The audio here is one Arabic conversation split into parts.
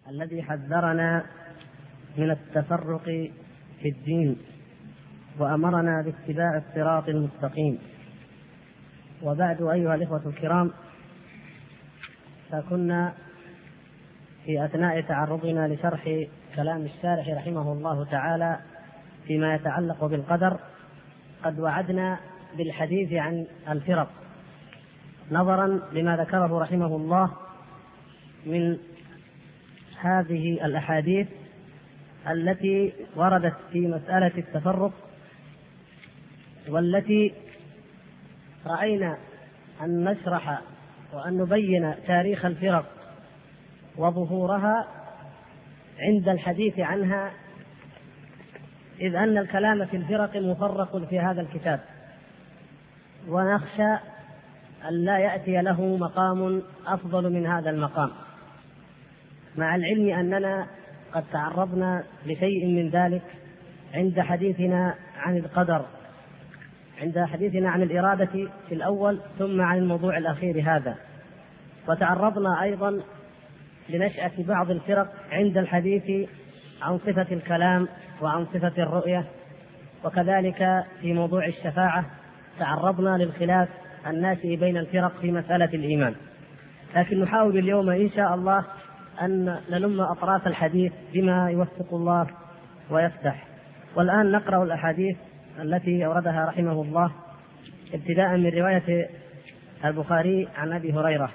الذي حذرنا من التفرق في الدين وأمرنا باتباع الصراط المستقيم. وبعد أيها الإخوة الكرام، فكنا في أثناء تعرضنا لشرح كلام الشارح رحمه الله تعالى فيما يتعلق بالقدر قد وعدنا بالحديث عن الفرق نظرا لما ذكره رحمه الله من هذه الأحاديث التي وردت في مسألة التفرق، والتي رأينا أن نشرح وأن نبين تاريخ الفرق وظهورها عند الحديث عنها، إذ أن الكلام في الفرق مفرق في هذا الكتاب، ونخشى أن لا يأتي له مقام أفضل من هذا المقام، مع العلم أننا قد تعرضنا لشيء من ذلك عند حديثنا عن القدر، عند حديثنا عن الإرادة في الأول، ثم عن الموضوع الأخير هذا. وتعرضنا أيضا لنشأة بعض الفرق عند الحديث عن صفة الكلام وعن صفة الرؤية، وكذلك في موضوع الشفاعة تعرضنا للخلاف الناشئ بين الفرق في مسألة الإيمان. لكن نحاول اليوم إن شاء الله أن نلم أطراف الحديث بما يوفق الله ويفتح. والآن نقرأ الأحاديث التي أوردها رحمه الله، ابتداء من رواية البخاري عن أبي هريرة.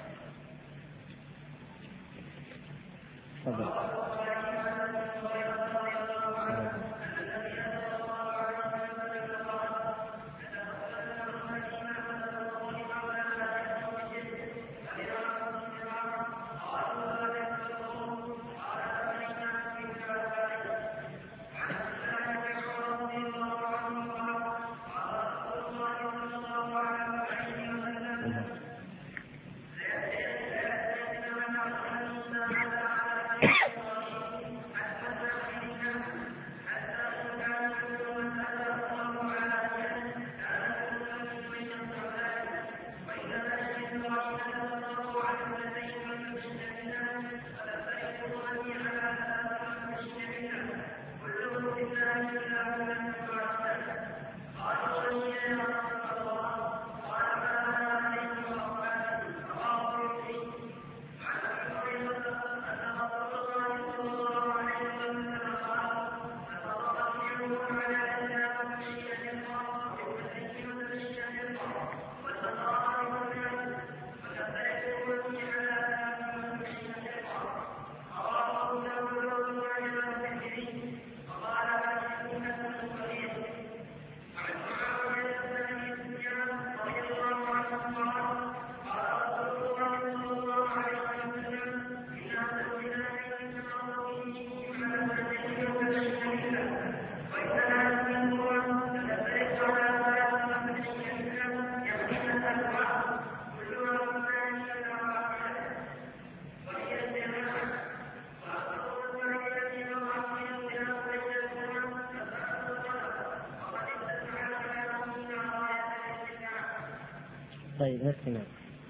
طيب، نسمع.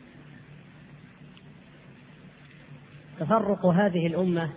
تفرق هذه الأمة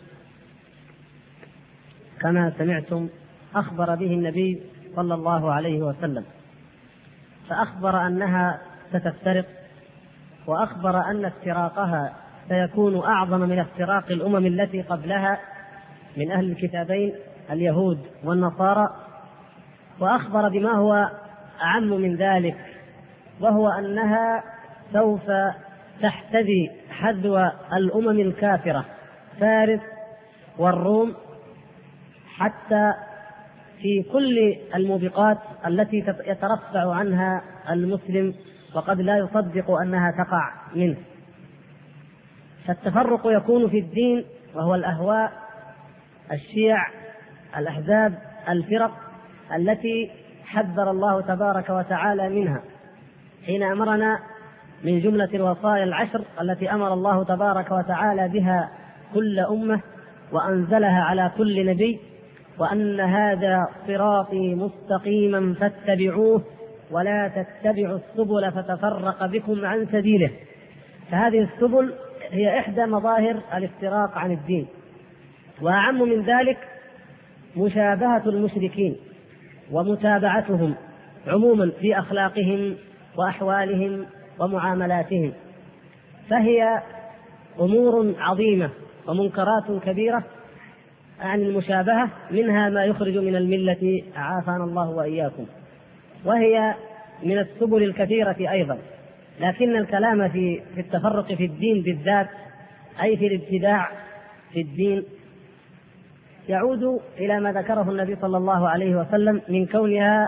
كما سمعتم أخبر به النبي صلى الله عليه وسلم، فأخبر أنها ستفترق، وأخبر أن افتراقها سيكون أعظم من افتراق الأمم التي قبلها من أهل الكتابين اليهود والنصارى، وأخبر بما هو أعم من ذلك، وهو أنها سوف تحتذي حذو الأمم الكافرة فارس والروم، حتى في كل الموبقات التي يترفع عنها المسلم وقد لا يصدق أنها تقع منه. فالتفرق يكون في الدين، وهو الأهواء، الشيع، الأحزاب، الفرق التي حذر الله تبارك وتعالى منها حين أمرنا من جملة الوصايا العشر التي أمر الله تبارك وتعالى بها كل أمة وأنزلها على كل نبي، وأن هذا صراطي مستقيما فاتبعوه ولا تتبعوا السبل فتفرق بكم عن سبيله. فهذه السبل هي إحدى مظاهر الافتراق عن الدين، وأعم من ذلك مشابهة المشركين ومتابعتهم عموما في أخلاقهم وأحوالهم ومعاملاتهم، فهي أمور عظيمة ومنكرات كبيرة عن المشابهة، منها ما يخرج من الملة عافانا الله وإياكم، وهي من السبل الكثيرة أيضا. لكن الكلام في التفرق في الدين بالذات، أي في الابتداع في الدين، يعود إلى ما ذكره النبي صلى الله عليه وسلم من كونها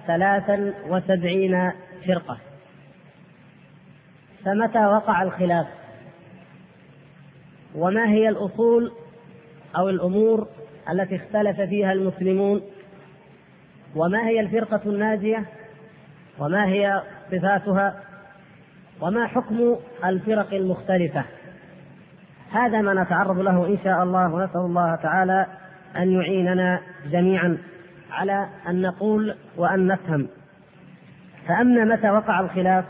73 فرقة. فمتى وقع الخلاف؟ وما هي الأصول أو الأمور التي اختلف فيها المسلمون؟ وما هي الفرقة الناجية؟ وما هي صفاتها؟ وما حكم الفرق المختلفة؟ هذا ما نتعرض له إن شاء الله، ونسأل الله تعالى أن يعيننا جميعا على أن نقول وأن نفهم. فأما متى وقع الخلاف،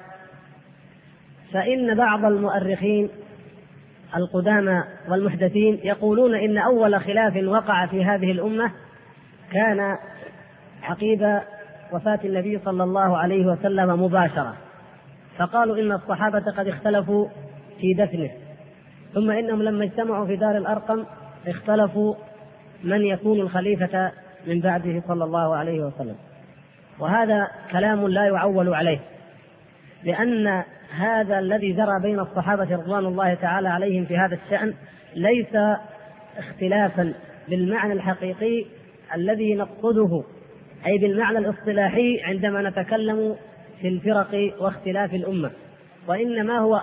فإن بعض المؤرخين القدامى والمحدثين يقولون إن أول خلاف وقع في هذه الأمة كان عقيب وفاة النبي صلى الله عليه وسلم مباشرة، فقالوا إن الصحابة قد اختلفوا في دفنه، ثم إنهم لما اجتمعوا في دار الأرقم اختلفوا من يكون الخليفة من بعده صلى الله عليه وسلم. وهذا كلام لا يعول عليه، لأن هذا الذي جرى بين الصحابة رضوان الله تعالى عليهم في هذا الشأن ليس اختلافا بالمعنى الحقيقي الذي نقصده، أي بالمعنى الاصطلاحي عندما نتكلم في الفرق واختلاف الأمة، وإنما هو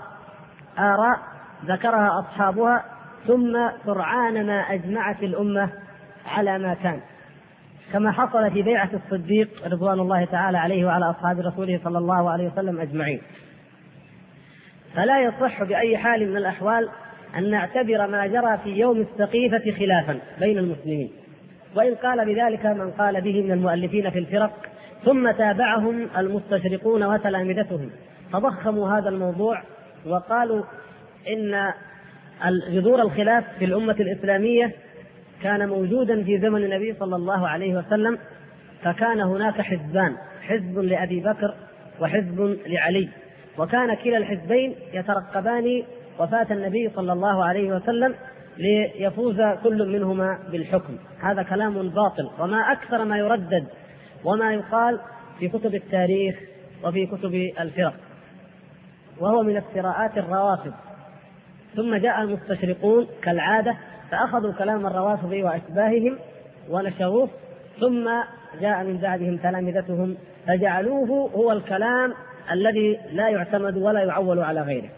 آراء ذكرها أصحابها، ثم سرعان ما أجمعت الأمة على ما كان، كما حصل في بيعة الصديق رضوان الله تعالى عليه وعلى أصحاب رسوله صلى الله عليه وسلم أجمعين. فلا يصح بأي حال من الأحوال أن نعتبر ما جرى في يوم السقيفة خلافا بين المسلمين، وإن قال بذلك من قال به من المؤلفين في الفرق، ثم تابعهم المستشرقون وتلامذتهم فضخموا هذا الموضوع وقالوا إن جذور الخلاف في الأمة الإسلامية كان موجودا في زمن النبي صلى الله عليه وسلم، فكان هناك حزبان، حزب لأبي بكر وحزب لعلي، وكان كلا الحزبين يترقبان وفاة النبي صلى الله عليه وسلم ليفوز كل منهما بالحكم. هذا كلام باطل، وما أكثر ما يردد وما يقال في كتب التاريخ وفي كتب الفرق، وهو من افتراءات الروافض. ثم جاء المستشرقون كالعادة فأخذوا كلام الروافض وأشباههم ونشروه، ثم جاء من بعدهم تلامذتهم فجعلوه هو الكلام الذي لا يعتمد ولا يعول على غيره.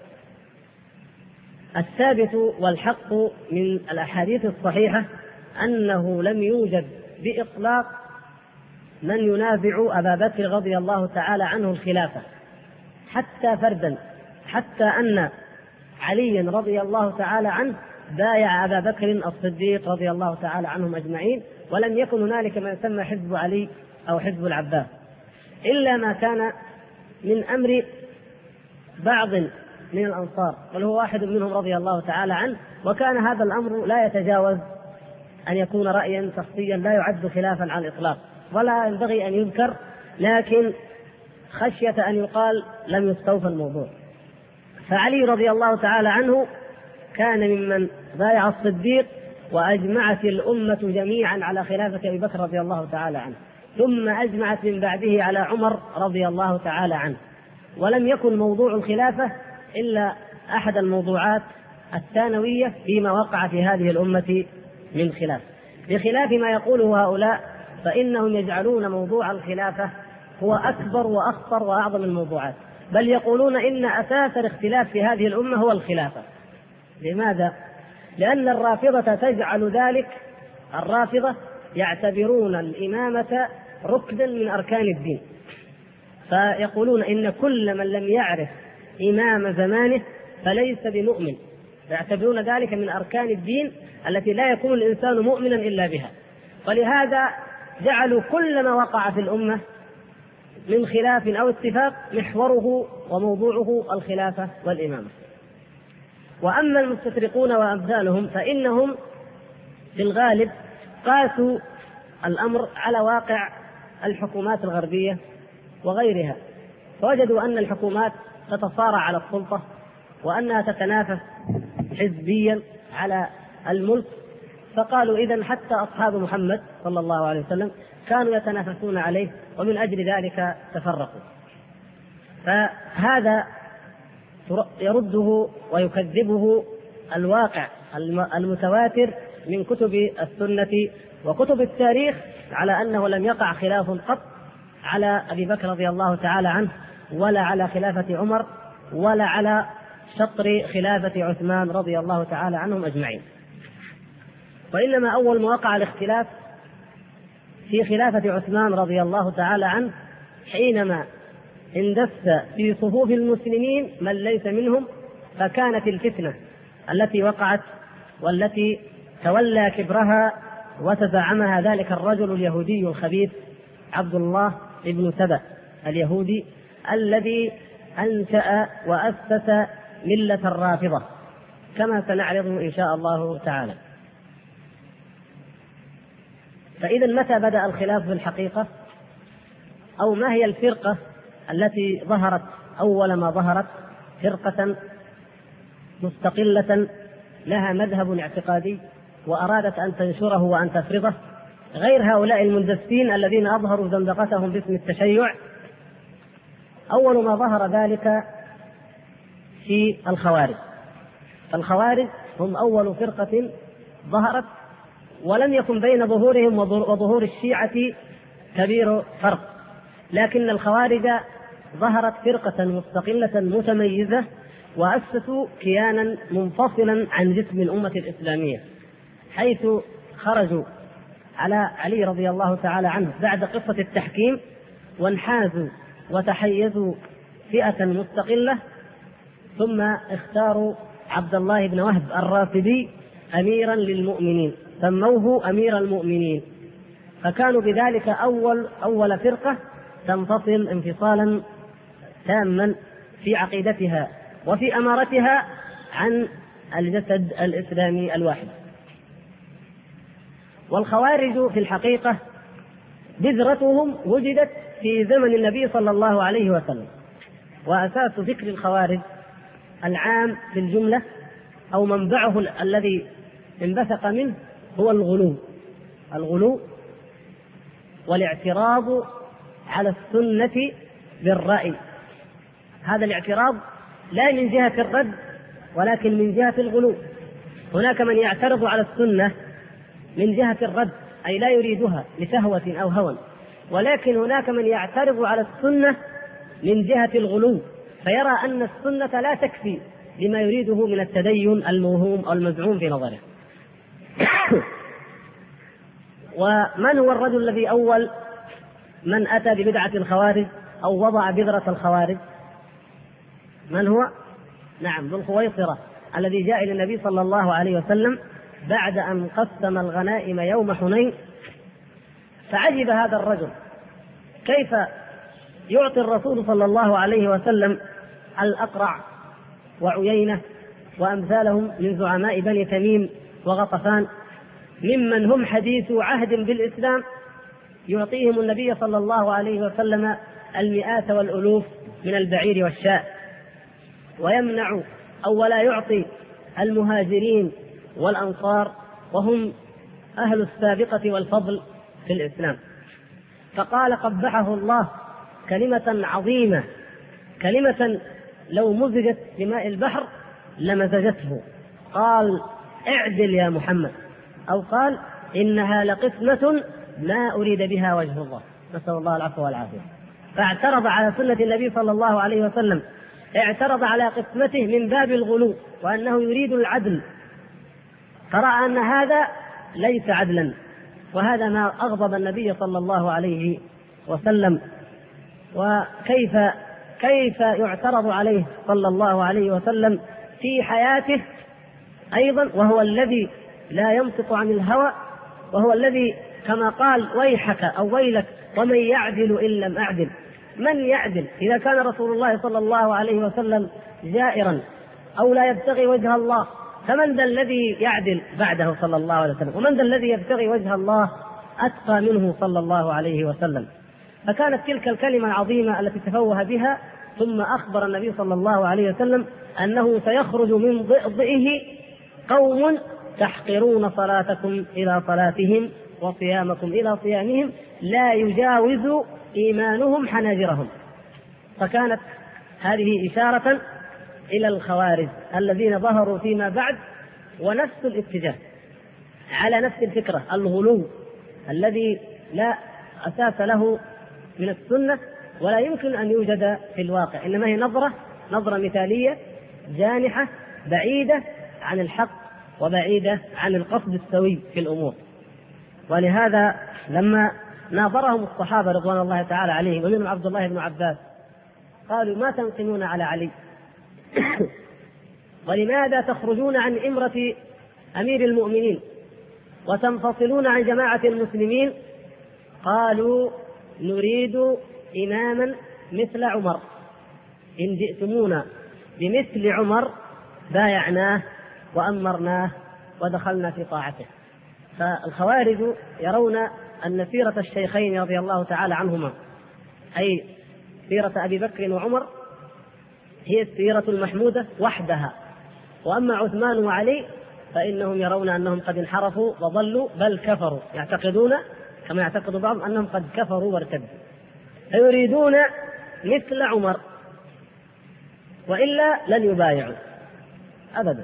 الثابت والحق من الأحاديث الصحيحة أنه لم يوجد بإطلاق من ينازع أبا بكر رضي الله تعالى عنه الخلافة حتى فردا، حتى أن علي رضي الله تعالى عنه بايع أبا بكر الصديق رضي الله تعالى عنهم أجمعين، ولم يكن هنالك ما يسمى حزب علي أو حزب العباس، إلا ما كان من أمر بعض من الأنصار، بل هو واحد منهم رضي الله تعالى عنه، وكان هذا الأمر لا يتجاوز أن يكون رأيا شخصيا لا يعد خلافا على الإطلاق ولا ينبغي أن يذكر، لكن خشية أن يقال لم يستوفى الموضوع. فعلي رضي الله تعالى عنه كان ممن بايع الصديق وأجمعت الأمة جميعا على خلافة أبي بكر رضي الله تعالى عنه، ثم أجمعت من بعده على عمر رضي الله تعالى عنه. ولم يكن موضوع الخلافة إلا أحد الموضوعات الثانوية فيما وقع في هذه الأمة من خلاف، بخلاف ما يقوله هؤلاء، فإنهم يجعلون موضوع الخلافة هو أكبر وأخطر وأعظم الموضوعات، بل يقولون إن أساس الاختلاف في هذه الأمة هو الخلافة. لماذا؟ لأن الرافضة تجعل ذلك، الرافضة يعتبرون الإمامة ركنا من أركان الدين، فيقولون إن كل من لم يعرف إمام زمانه فليس بمؤمن، يعتبرون ذلك من أركان الدين التي لا يكون الإنسان مؤمنا إلا بها. ولهذا جعلوا كل ما وقع في الأمة من خلاف أو اتفاق محوره وموضوعه الخلافة والإمامة. وأما المستشرقون وأمثالهم فإنهم في الغالب قاسوا الأمر على واقع الحكومات الغربية وغيرها، فوجدوا أن الحكومات تتصارع على السلطة وأنها تتنافس حزبيا على الملك، فقالوا إذن حتى أصحاب محمد صلى الله عليه وسلم كانوا يتنافسون عليه، ومن أجل ذلك تفرقوا. فهذا يرده ويكذبه الواقع المتواتر من كتب السنة وكتب التاريخ على أنه لم يقع خلاف قط على أبي بكر رضي الله تعالى عنه، ولا على خلافة عمر، ولا على شطر خلافة عثمان رضي الله تعالى عنهم أجمعين. وإنما أول ما وقع الاختلاف في خلافة عثمان رضي الله تعالى عنه حينما اندس في صفوف المسلمين من ليس منهم، فكانت الفتنة التي وقعت والتي تولى كبرها وتزعمها ذلك الرجل اليهودي الخبيث عبد الله بن سبأ اليهودي الذي أنشأ وأسس ملة الرافضة كما سنعرض إن شاء الله تعالى. فإذا متى بدأ الخلاف في الحقيقة، أو ما هي الفرقة التي ظهرت أول ما ظهرت؟ فرقة مستقلة لها مذهب اعتقادي وأرادت أن تنشره وأن تفرضه، غير هؤلاء المندسين الذين أظهروا زندقتهم باسم التشيع. أول ما ظهر ذلك في الخوارج. الخوارج هم أول فرقة ظهرت، ولم يكن بين ظهورهم وظهور الشيعة كبير فرق، لكن الخوارج ظهرت فرقة مستقلة متميزة، وأسسوا كيانا منفصلا عن جسم الأمة الإسلامية، حيث خرجوا على علي رضي الله تعالى عنه بعد قصة التحكيم، وانحازوا وتحيزوا فئة مستقلة، ثم اختاروا عبد الله بن وهب الرافدي أميرا للمؤمنين، سموه أمير المؤمنين، فكانوا بذلك أول فرقة تنفصل انفصالا تاما في عقيدتها وفي أمارتها عن الجسد الإسلامي الواحد. والخوارج في الحقيقة بذرتهم وجدت في زمن النبي صلى الله عليه وسلم، وأساس ذكر الخوارج العام في الجملة أو منبعه الذي انبثق منه هو الغلو والاعتراض على السنة بالرأي. هذا الاعتراض لا من جهة الرد ولكن من جهة الغلو. هناك من يعترض على السنة من جهة الرد، أي لا يريدها لشهوة أو هوى، ولكن هناك من يعترض على السنة من جهة الغلو، فيرى أن السنة لا تكفي لما يريده من التدين الموهوم أو المزعوم في نظره. ومن هو الرجل الذي أول من أتى ببدعة الخوارج أو وضع بذرة الخوارج؟ من هو؟ نعم، ذو الخويصرة الذي جاء إلى النبي صلى الله عليه وسلم بعد أن قسم الغنائم يوم حنين، فعجب هذا الرجل كيف يعطي الرسول صلى الله عليه وسلم الأقرع وعيينة وأمثالهم من زعماء بني تميم وغطفان ممن هم حديث عهد بالإسلام، يعطيهم النبي صلى الله عليه وسلم المئات والألوف من البعير والشاة، ويمنع أو ولا يعطي المهاجرين والأنصار وهم أهل السابقة والفضل في الإسلام. فقال قبحه الله كلمة عظيمة، كلمة لو مزجت بماء البحر لمزجته. قال اعدل يا محمد، أو قال إنها لقسمة ما أريد بها وجه الله، نسأل الله العفو والعافية. فاعترض على سنة النبي صلى الله عليه وسلم، اعترض على قسمته من باب الغلو وأنه يريد العدل، فرأى أن هذا ليس عدلا، وهذا ما أغضب النبي صلى الله عليه وسلم. وكيف يعترض عليه صلى الله عليه وسلم في حياته أيضا، وهو الذي لا ينطق عن الهوى، وهو الذي كما قال ويحك أو ويلك ومن يعدل إن لم أعدل. من يعدل إذا كان رسول الله صلى الله عليه وسلم جائرا أو لا يبتغي وجه الله؟ فمن ذا الذي يعدل بعده صلى الله عليه وسلم؟ ومن ذا الذي يبتغي وجه الله أتقى منه صلى الله عليه وسلم؟ فكانت تلك الكلمة العظيمة التي تفوه بها. ثم أخبر النبي صلى الله عليه وسلم أنه سيخرج من ضئضئه قوم تحقرون صلاتكم إلى صلاتهم وصيامكم إلى صيامهم لا يجاوز إيمانهم حناجرهم. فكانت هذه إشارة إلى الخوارج الذين ظهروا فيما بعد، ونفس الاتجاه على نفس الفكرة، الغلو الذي لا أساس له من السنة ولا يمكن أن يوجد في الواقع، إنما هي نظرة مثالية جانحة بعيدة عن الحق وبعيدة عن القصد السوي في الأمور. ولهذا لما ناظرهم الصحابة رضوان الله تعالى عليهم ومنهم عبد الله بن عباس قالوا: ما تنقمون على علي؟ ولماذا تخرجون عن إمرة أمير المؤمنين وتنفصلون عن جماعة المسلمين؟ قالوا: نريد إماما مثل عمر، إن جئتمونا بمثل عمر بايعناه وأمرناه ودخلنا في طاعته. فالخوارج يرون أن سيرة الشيخين رضي الله تعالى عنهما، أي سيرة أبي بكر وعمر، هي السيرة المحمودة وحدها، وأما عثمان وعلي فإنهم يرون أنهم قد انحرفوا وضلوا بل كفروا، يعتقدون كما يعتقد بعضهم أنهم قد كفروا وارتدوا، فيريدون مثل عمر وإلا لن يبايعوا أبدا.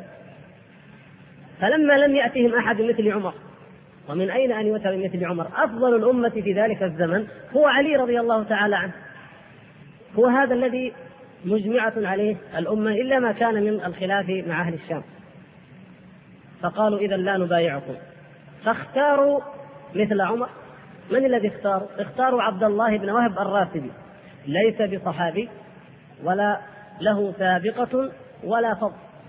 فلما لم يأتهم أحد مثل عمر، ومن أين أن يؤتى بمثل عمر؟ أفضل الأمة في ذلك الزمن هو علي رضي الله تعالى عنه، هو هذا الذي مجمعة عليه الأمة إلا ما كان من الخلاف مع أهل الشام. فقالوا: إذا لا نبايعكم. فاختاروا مثل عمر. من الذي اختاروا؟ اختاروا عبد الله بن وهب الراسبي، ليس بصحابي ولا له سابقة ولا فضل،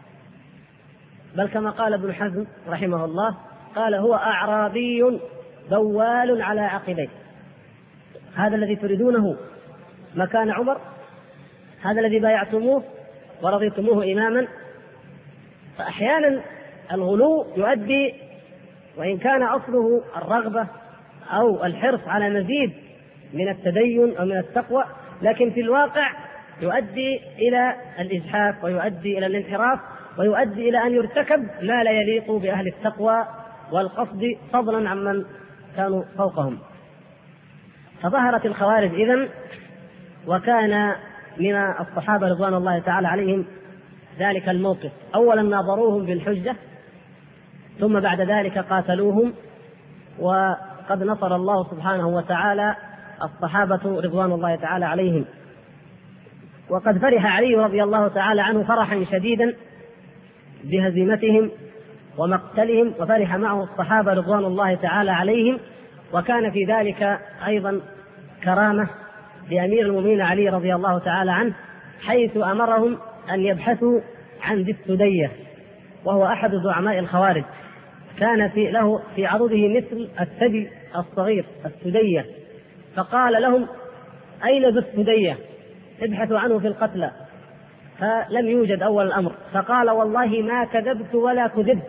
بل كما قال ابن حزم رحمه الله قال: هو أعرابي بوال على عقبيه. هذا الذي تريدونه مكان عمر، هذا الذي بايعتموه ورضيتموه إماما. فأحيانا الغلو يؤدي، وإن كان أصله الرغبة أو الحرص على مزيد من التدين أو من التقوى، لكن في الواقع يؤدي إلى الإجحاف ويؤدي إلى الانحراف ويؤدي إلى أن يرتكب ما لا يليق بأهل التقوى والقصد فضلا عمن كانوا فوقهم. فظهرت الخوارج إذن، وكان من الصحابة رضوان الله تعالى عليهم ذلك الموقف. أولا ناظروهم بالحجة، ثم بعد ذلك قاتلوهم، وقد نصر الله سبحانه وتعالى الصحابة رضوان الله تعالى عليهم. وقد فرح علي رضي الله تعالى عنه فرحا شديدا بهزيمتهم ومقتلهم، وفرح معه الصحابة رضوان الله تعالى عليهم. وكان في ذلك أيضا كرامة لأمير المؤمنين علي رضي الله تعالى عنه، حيث أمرهم أن يبحثوا عن ذي السدية، وهو أحد زعماء الخوارج، كان له في عضده مثل الثدي الصغير السدية، فقال لهم: أين ذو السدية؟ ابحثوا عنه في القتلى. فلم يوجد أول الأمر، فقال: والله ما كذبت ولا كذبت.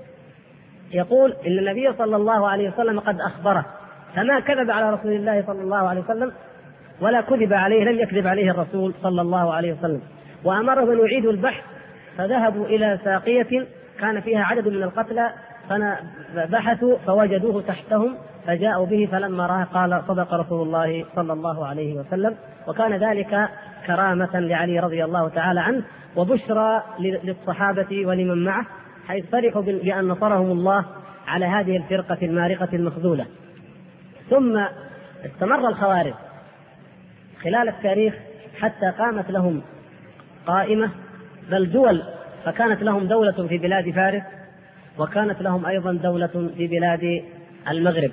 يقول إن النبي صلى الله عليه وسلم قد أخبره، فما كذب على رسول الله صلى الله عليه وسلم ولا كذب عليه، لم يكذب عليه الرسول صلى الله عليه وسلم. وأمرهم أن يعيدوا البحث، فذهبوا إلى ساقية كان فيها عدد من القتلى، فبحثوا فوجدوه تحتهم، فجاءوا به، فلما رأى قال: صدق رسول الله صلى الله عليه وسلم. وكان ذلك كرامة لعلي رضي الله تعالى عنه، وبشرى للصحابة ولمن معه، حيث فرحوا بأن نصرهم الله على هذه الفرقة المارقة المخذولة. ثم استمر الخوارج خلال التاريخ حتى قامت لهم قائمة بل دول، فكانت لهم دولة في بلاد فارس، وكانت لهم أيضا دولة في بلاد المغرب.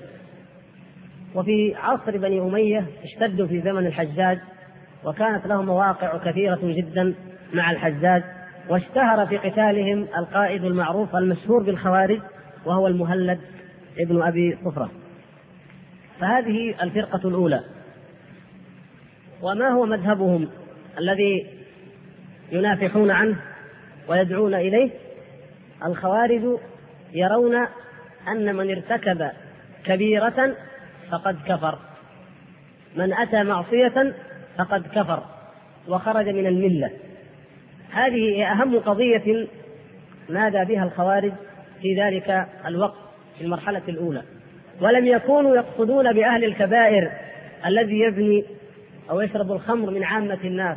وفي عصر بني أمية اشتدوا في زمن الحجاج، وكانت لهم مواقع كثيرة جدا مع الحجاج، واشتهر في قتالهم القائد المعروف المشهور بالخوارج، وهو المهلد ابن أبي صفرة. فهذه الفرقة الأولى. وما هو مذهبهم الذي ينافحون عنه ويدعون إليه؟ الخوارج يرون أن من ارتكب كبيرة فقد كفر، من أتى معصية فقد كفر وخرج من الملة. هذه أهم قضية نادى بها الخوارج في ذلك الوقت في المرحلة الأولى، ولم يكونوا يقصدون بأهل الكبائر الذي يزني أو يشرب الخمر من عامة الناس.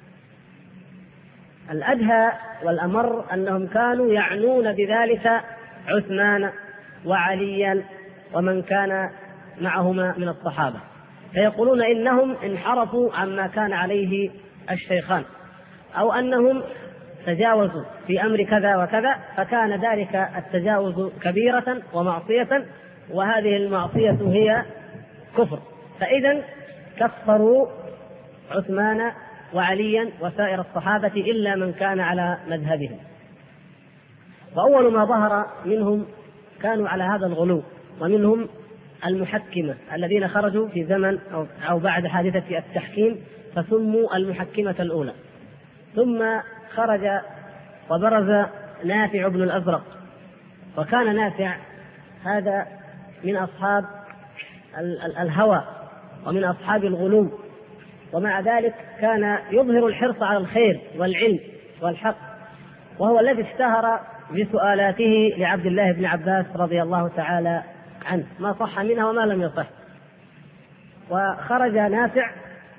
الأدهى والأمر أنهم كانوا يعنون بذلك عثمان وعليا ومن كان معهما من الصحابة، فيقولون إنهم انحرفوا عما كان عليه الشيخان، أو أنهم تجاوزوا في أمر كذا وكذا، فكان ذلك التجاوز كبيرة ومعصية، وهذه المعصية هي كفر، فإذا كفروا عثمان وعليا وسائر الصحابة إلا من كان على مذهبهم. وأول ما ظهر منهم كانوا على هذا الغلو، ومنهم المحكمة الذين خرجوا في زمن أو بعد حادثة التحكيم فسموا المحكمة الأولى. ثم خرج وبرز نافع بن الأزرق، وكان نافع هذا من أصحاب الهوى ومن أصحاب الغلو، ومع ذلك كان يظهر الحرص على الخير والعلم والحق، وهو الذي اشتهر بسؤالاته لعبد الله بن عباس رضي الله تعالى عنه ما صح منها وما لم يصح. وخرج نافع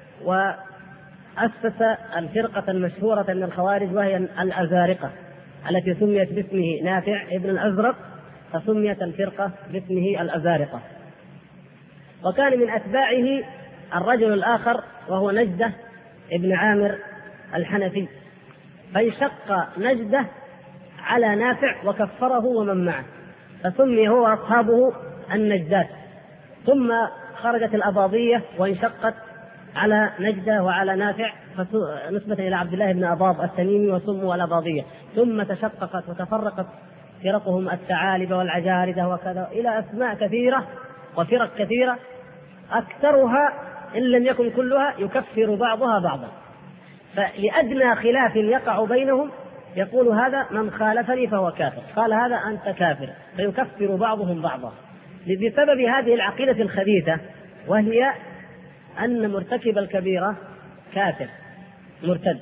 وأسس الفرقة المشهورة من الخوارج وهي الأزارقة التي سميت باسمه نافع ابن الأزرق، فسميت الفرقة باسمه الأزارقة. وكان من أتباعه الرجل الآخر وهو نجدة ابن عامر الحنفي، فانشق نجدة على نافع وكفره ومن معه، فسمي هو أصحابه النجدات. ثم خرجت الأباضية وانشقت على نجدة وعلى نافع نسبة إلى عبد الله بن أباض التميمي وسموا الأباضية. ثم تشققت وتفرقت فرقهم الثعالبة والعجاردة وكذا إلى أسماء كثيرة وفرق كثيرة، أكثرها إن لم يكن كلها يكفر بعضها بعضا، فلأدنى خلاف يقع بينهم يقول هذا من خالفني فهو كافر، قال هذا أنت كافر، فيكفر بعضهم بعضا بسبب هذه العقيدة الخبيثة، وهي أن مرتكب الكبيرة كافر مرتد.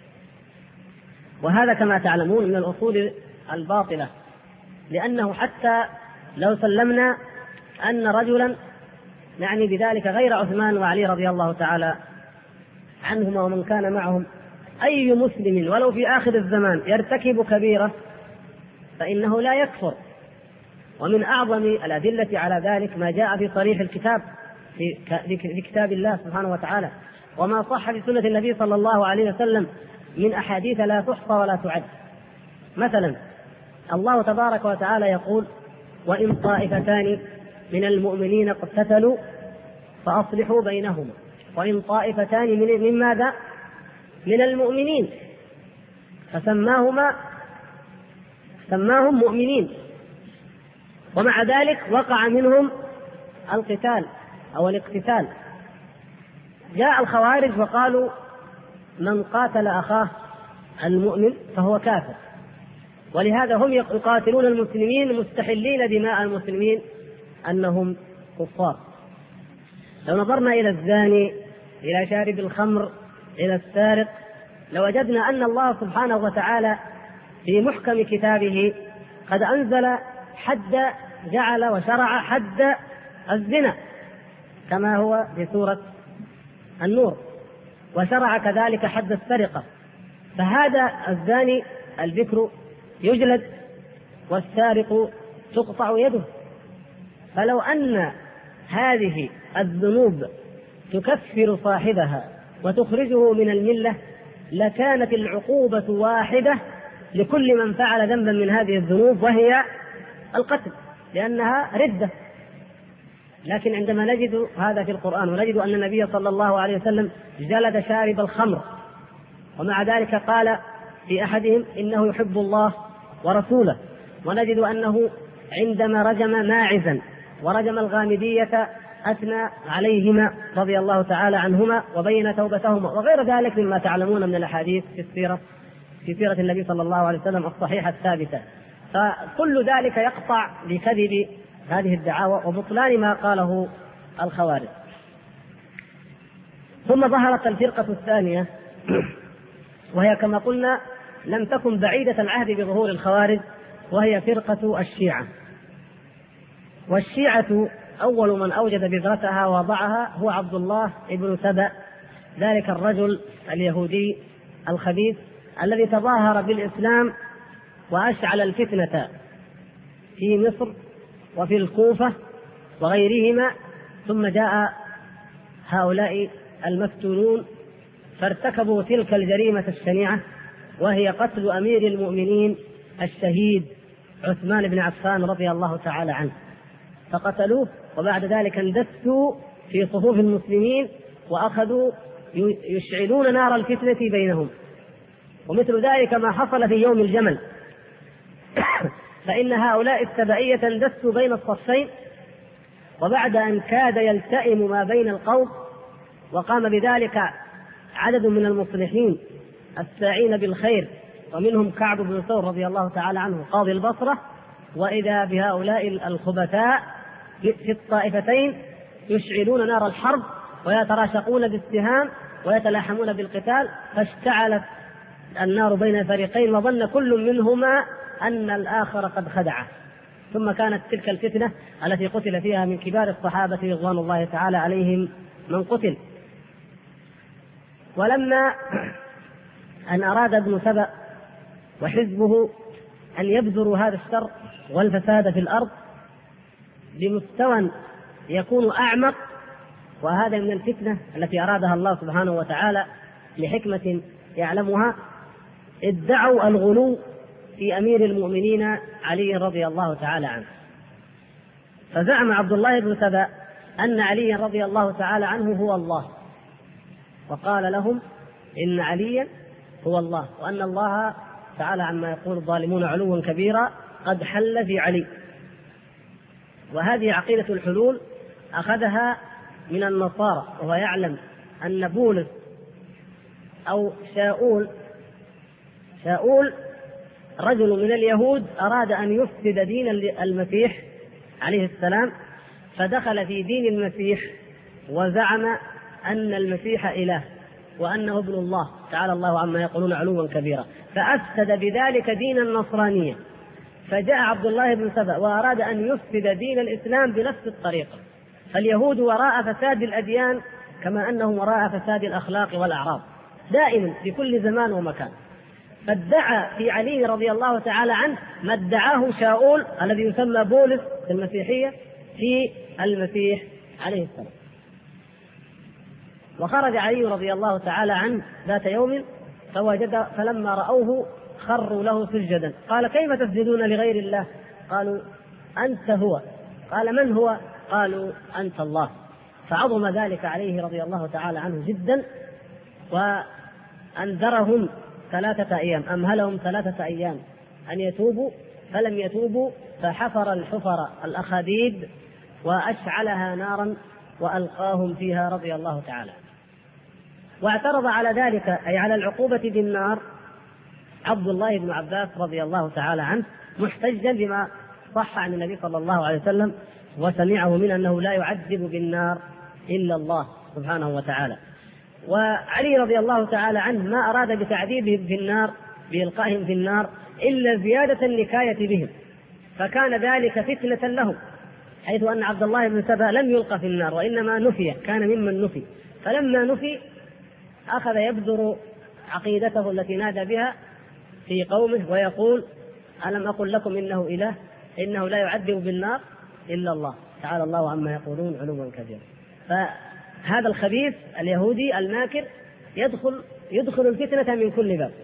وهذا كما تعلمون من الأصول الباطلة، لأنه حتى لو سلمنا أن رجلا يعني بذلك غير عثمان وعلي رضي الله تعالى عنهما ومن كان معهم، أي مسلم ولو في آخر الزمان يرتكب كبيرة فإنه لا يكفر. ومن أعظم الأدلة على ذلك ما جاء في صريح الكتاب في كتاب الله سبحانه وتعالى، وما صح في سنة النبي صلى الله عليه وسلم من أحاديث لا تحصى ولا تعد. مثلا الله تبارك وتعالى يقول وإن طائفتان من المؤمنين اقتتلوا فأصلحوا بينهما، وإن طائفتان من ماذا؟ من المؤمنين، سماهم مؤمنين، ومع ذلك وقع منهم القتال أو الاقتتال. جاء الخوارج وقالوا من قاتل أخاه المؤمن فهو كافر، ولهذا هم يقاتلون المسلمين مستحلين دماء المسلمين أنهم كفار. لو نظرنا إلى الزاني، إلى شارب الخمر، إلى السارق، لوجدنا أن الله سبحانه وتعالى في محكم كتابه قد أنزل حد، جعل وشرع حد الزنا كما هو في سورة النور، وشرع كذلك حد السرقة. فهذا الزاني البكر يجلد والسارق تقطع يده. فلو أن هذه الذنوب تكفر صاحبها وتخرجه من الملة لكانت العقوبة واحدة لكل من فعل ذنبا من هذه الذنوب، وهي القتل، لأنها ردة. لكن عندما نجد هذا في القرآن ونجد أن النبي صلى الله عليه وسلم جلد شارب الخمر، ومع ذلك قال في أحدهم إنه يحب الله ورسوله، ونجد أنه عندما رجم ماعزا ورجم الغامدية أثنى عليهما رضي الله تعالى عنهما وبين توبتهما، وغير ذلك مما تعلمون من الأحاديث في سيرة النبي صلى الله عليه وسلم الصحيحة الثابتة. فكل ذلك يقطع بكذب هذه الدعاوى وبطلان ما قاله الخوارج. ثم ظهرت الفرقة الثانية، وهي كما قلنا لم تكن بعيدة العهد بظهور الخوارج، وهي فرقة الشيعة. والشيعة أول من أوجد بذرتها وضعها هو عبد الله بن سبأ، ذلك الرجل اليهودي الخبيث الذي تظاهر بالإسلام وأشعل الفتنة في مصر وفي الكوفة وغيرهما، ثم جاء هؤلاء المفتونون فارتكبوا تلك الجريمة الشنيعة، وهي قتل أمير المؤمنين الشهيد عثمان بن عفان رضي الله تعالى عنه، فقتلوه وبعد ذلك اندسوا في صفوف المسلمين وأخذوا يشعلون نار الفتنة بينهم. ومثل ذلك ما حصل في يوم الجمل فإن هؤلاء السبائية اندسوا بين الصفين، وبعد أن كاد يلتئم ما بين القوم وقام بذلك عدد من المصلحين الساعين بالخير، ومنهم كعب بن ثور رضي الله تعالى عنه قاضي البصرة، وإذا بهؤلاء الخبثاء في الطائفتين يشعلون نار الحرب ويتراشقون بالسهام ويتلاحمون بالقتال، فاشتعلت النار بين الفريقين وظن كل منهما أن الآخر قد خدعه. ثم كانت تلك الفتنة التي قتل فيها من كبار الصحابة رضوان الله تعالى عليهم من قتل. ولما أن أراد ابن سبأ وحزبه أن يبذروا هذا الشر والفساد في الأرض بمستوى يكون أعمق، وهذا من الفتنة التي أرادها الله سبحانه وتعالى لحكمة يعلمها، ادعوا الغلو في أمير المؤمنين علي رضي الله تعالى عنه. فزعم عبد الله بن سبأ أن علي رضي الله تعالى عنه هو الله، وقال لهم إن عليا هو الله، وأن الله تعالى عما يقول الظالمون علوا كبيرا قد حل في علي. وهذه عقيدة الحلول أخذها من النصارى، وهو يعلم أن بولس أو شاؤول رجل من اليهود أراد أن يفسد دين المسيح عليه السلام، فدخل في دين المسيح وزعم أن المسيح إله وأنه ابن الله تعالى الله عما يقولون علوا كبيرا، فأفسد بذلك دين النصرانية. فجاء عبد الله بن سبأ وأراد أن يفسد دين الإسلام بنفس الطريقة. فاليهود وراء فساد الأديان كما أنهم وراء فساد الأخلاق والأعراض دائما في كل زمان ومكان. فادعى في علي رضي الله تعالى عنه ما ادعاه شاؤول الذي يسمى بولس في المسيحية في المسيح عليه السلام. وخرج علي رضي الله تعالى عنه ذات يوم فلما رأوه خروا له سجدا. قال كيف تسجدون لغير الله؟ قالوا أنت هو. قال من هو؟ قالوا أنت الله. فعظم ذلك عليه رضي الله تعالى عنه جدا، وأنذرهم 3 أيام، أمهلهم 3 أيام أن يتوبوا، فلم يتوبوا، فحفر الحفر الأخاديد وأشعلها نارا وألقاهم فيها رضي الله تعالى. واعترض على ذلك أي على العقوبة بالنار عبد الله بن عباس رضي الله تعالى عنه، محتجا بما صح عن النبي صلى الله عليه وسلم وسمعه من أنه لا يعذب بالنار إلا الله سبحانه وتعالى. وعلي رضي الله تعالى عنه ما أراد بتعذيبهم في النار بإلقائهم في النار إلا زيادة النكاية بهم، فكان ذلك فتنة لهم، حيث أن عبد الله بن سبأ لم يلقى في النار وإنما نفي، كان ممن نفي. فلما نفي أخذ يبذر عقيدته التي نادى بها في قومه ويقول ألم أقل لكم إنه إله، إنه لا يعذب بالنار إلا الله تعالى الله عما يقولون علوا كبيرا. فهذا الخبيث اليهودي الماكر يدخل الفتنة من كل باب.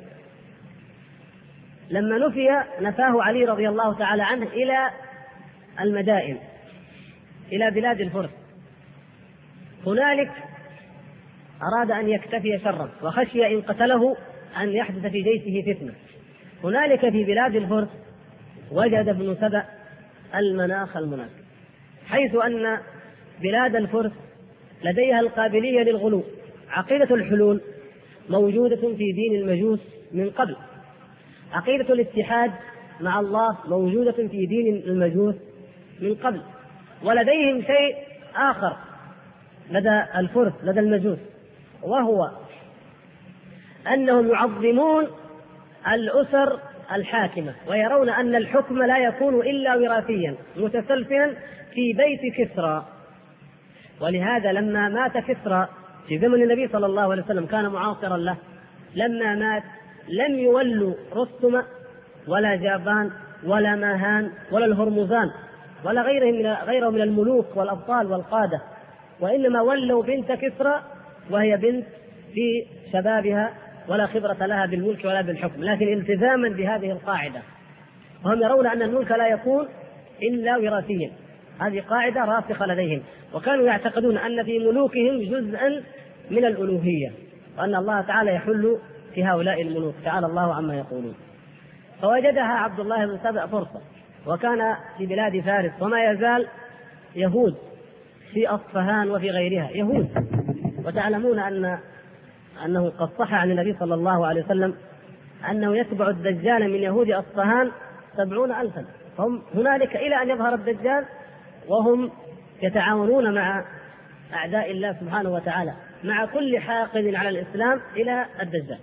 لما نفي نفاه علي رضي الله تعالى عنه إلى المدائن، إلى بلاد الفرس. هنالك أراد أن يكتفي شرا وخشي إن قتله أن يحدث في جيشه فتنة. هنالك في بلاد الفرس وجد ابن سبأ المناخ المناسب، حيث أن بلاد الفرس لديها القابلية للغلو. عقيدة الحلول موجودة في دين المجوس من قبل، عقيدة الاتحاد مع الله موجودة في دين المجوس من قبل، ولديهم شيء آخر لدى الفرس لدى المجوس، وهو أنهم يعظمون الأسر الحاكمة، ويرون أن الحكم لا يكون إلا وراثيا متسلسلا في بيت كسرى. ولهذا لما مات كسرى في زمن النبي صلى الله عليه وسلم كان معاصرا له، لما مات لم يولوا رستم ولا جابان ولا ماهان ولا الهرمزان ولا غيرهم من الملوك والأبطال والقادة، وإنما ولوا بنت كسرى وهي بنت في شبابها ولا خبرة لها بالملك ولا بالحكم، لكن التزاما بهذه القاعدة. وهم يرون أن الملك لا يكون إلا وراثيا، هذه قاعدة راسخة لديهم، وكانوا يعتقدون أن في ملوكهم جزءا من الألوهية، وأن الله تعالى يحل في هؤلاء الملوك، تعالى الله عما يقولون. فوجدها عبد الله بن سبأ فرصة، وكان في بلاد فارس، وما يزال يهود في أصفهان وفي غيرها يهود. وتعلمون أنه قد صح عن النبي صلى الله عليه وسلم أنه يتبع الدجال من يهود أصفهان 70,000، هم هنالك إلى أن يظهر الدجال، وهم يتعاونون مع أعداء الله سبحانه وتعالى، مع كل حاقد على الإسلام إلى الدجال.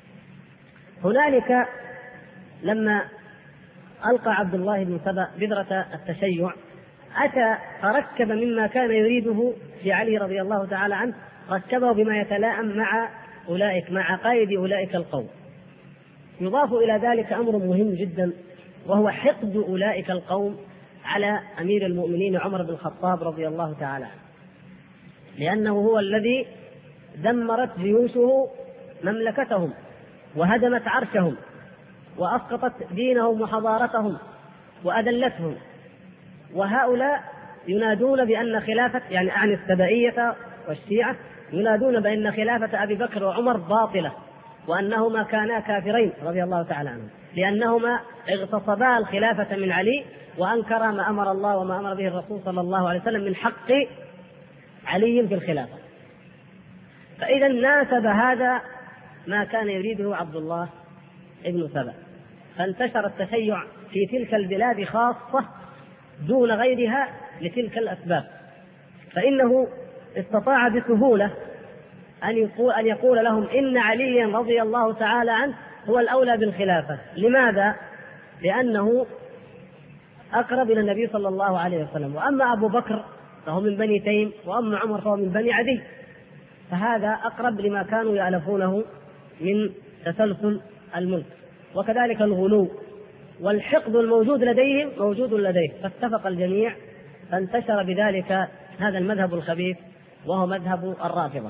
هنالك لما ألقى عبد الله بن سبأ بذرة التشيع، أتى فركب مما كان يريده في علي رضي الله تعالى عنه، ركبه بما يتلائم مع عقائد أولئك القوم. يضاف إلى ذلك أمر مهم جدا، وهو حقد أولئك القوم على أمير المؤمنين عمر بن الخطاب رضي الله تعالى عنه، لأنه هو الذي دمرت جيوشه مملكتهم وهدمت عرشهم وأسقطت دينهم وحضارتهم وأذلتهم. وهؤلاء ينادون بأن خلافة، يعني أعني السبائية والشيعة، ينادون بأن خلافة أبي بكر وعمر باطلة، وأنهما كانا كافرين رضي الله تعالى عنهم، لأنهما اغتصبا الخلافة من علي، وأنكرا ما أمر الله وما أمر به الرسول صلى الله عليه وسلم من حق علي في الخلافة. فإذا ناسب هذا ما كان يريده عبد الله ابن سبأ، فانتشر التشيع في تلك البلاد خاصة دون غيرها لتلك الأسباب. فإنه استطاع بسهولة أن يقول لهم إن عليا رضي الله تعالى عنه هو الأولى بالخلافة. لماذا؟ لأنه أقرب إلى النبي صلى الله عليه وسلم، وأما أبو بكر فهو من بني تيم، وأما عمر فهو من بني عدي، فهذا أقرب لما كانوا يألفونه من تسلسل الملك. وكذلك الغلو والحقد الموجود لديهم موجود لديه، فاتفق الجميع، فانتشر بذلك هذا المذهب الخبيث وهو مذهب الرافضة.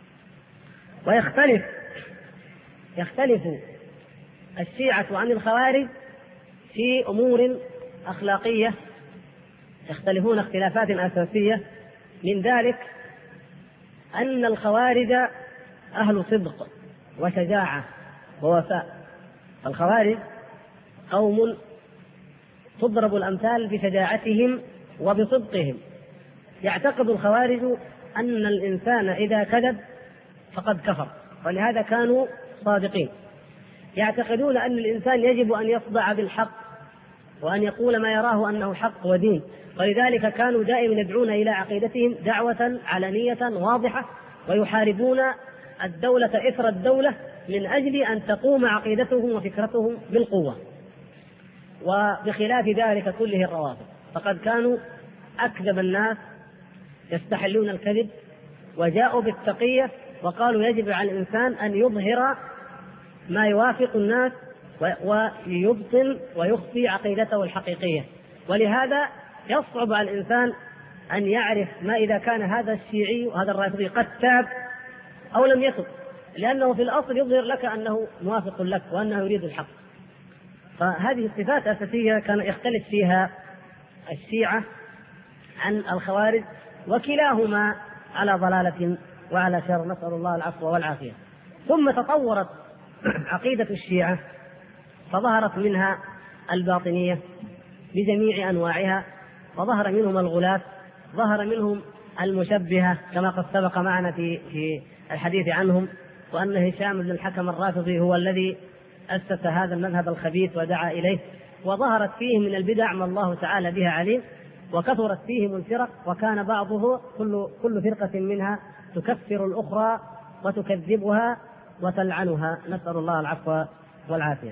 ويختلف الشيعة عن الخوارج في أمور أخلاقية، يختلفون اختلافات أساسية، من ذلك أن الخوارج أهل صدق وشجاعة ووفاء. الخوارج قوم تضرب الأمثال بشجاعتهم وبصدقهم. يعتقد الخوارج أن الإنسان إذا كذب فقد كفر، ولهذا كانوا صادقين. يعتقدون أن الإنسان يجب أن يصدع بالحق وأن يقول ما يراه أنه حق ودين، ولذلك كانوا دائما يدعون إلى عقيدتهم دعوة علنية واضحة، ويحاربون الدولة إثر الدولة من أجل أن تقوم عقيدتهم وفكرتهم بالقوة. وبخلاف ذلك كله الروافض، فقد كانوا أكذب الناس، يستحلون الكذب، وجاءوا بالتقية وقالوا يجب على الإنسان أن يظهر ما يوافق الناس ويبطن ويخفي عقيدته الحقيقية. ولهذا يصعب على الإنسان أن يعرف ما إذا كان هذا الشيعي وهذا الرافضي قد تاب أو لم يتب، لأنه في الأصل يظهر لك أنه موافق لك وأنه يريد الحق. فهذه الصفات أساسية كان يختلف فيها الشيعة عن الخوارج، وكلاهما على ضلالة وعلى شر، نسأل الله العفو والعافية. ثم تطورت عقيدة الشيعة، فظهرت منها الباطنية بجميع أنواعها، وظهر منهم الغلاة، ظهر منهم المشبهة كما قد سبق معنا في الحديث عنهم، وأن هشام بن الحكم الرافضي هو الذي أسس هذا المذهب الخبيث ودعا إليه، وظهرت فيهم من البدع ما الله تعالى بها عليم، وكثرت فيهم الفرق، وكان بعضه كل فرقة منها تكفر الأخرى وتكذبها وتلعنها، نسأل الله العفو والعافية.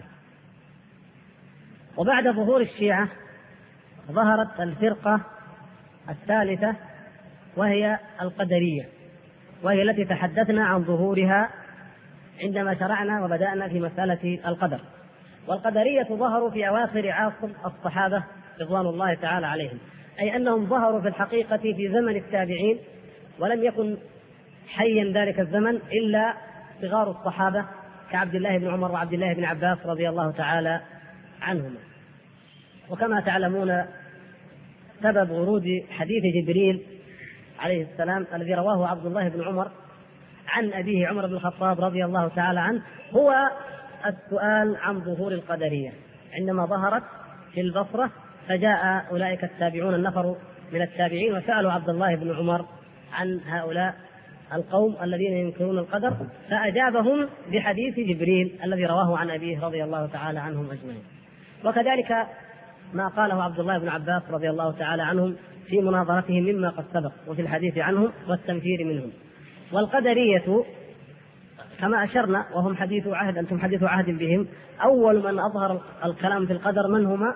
وبعد ظهور الشيعة ظهرت الفرقة الثالثة وهي القدرية، وهي التي تحدثنا عن ظهورها عندما شرعنا وبدأنا في مسألة القدر. والقدرية ظهروا في أواخر عصر الصحابة رضوان الله تعالى عليهم، أي أنهم ظهروا في الحقيقة في زمن التابعين، ولم يكن حيا ذلك الزمن إلا صغار الصحابة كعبد الله بن عمر وعبد الله بن عباس رضي الله تعالى عنهما. وكما تعلمون سبب ورود حديث جبريل عليه السلام الذي رواه عبد الله بن عمر عن أبيه عمر بن الخطاب رضي الله تعالى عنه هو السؤال عن ظهور القدرية عندما ظهرت في البصرة، فجاء أولئك التابعون النفر من التابعين وسألوا عبد الله بن عمر عن هؤلاء القوم الذين ينكرون القدر، فأجابهم بحديث جبريل الذي رواه عن أبيه رضي الله تعالى عنهم أجمعين. وكذلك ما قاله عبد الله بن عباس رضي الله تعالى عنهم في مناظرتهم مما قد سبق وفي الحديث عنهم والتنفير منهم. والقدرية كما أشرنا وهم حديث عهد، أنتم حديث عهد بهم. أول من أظهر الكلام في القدر من هما؟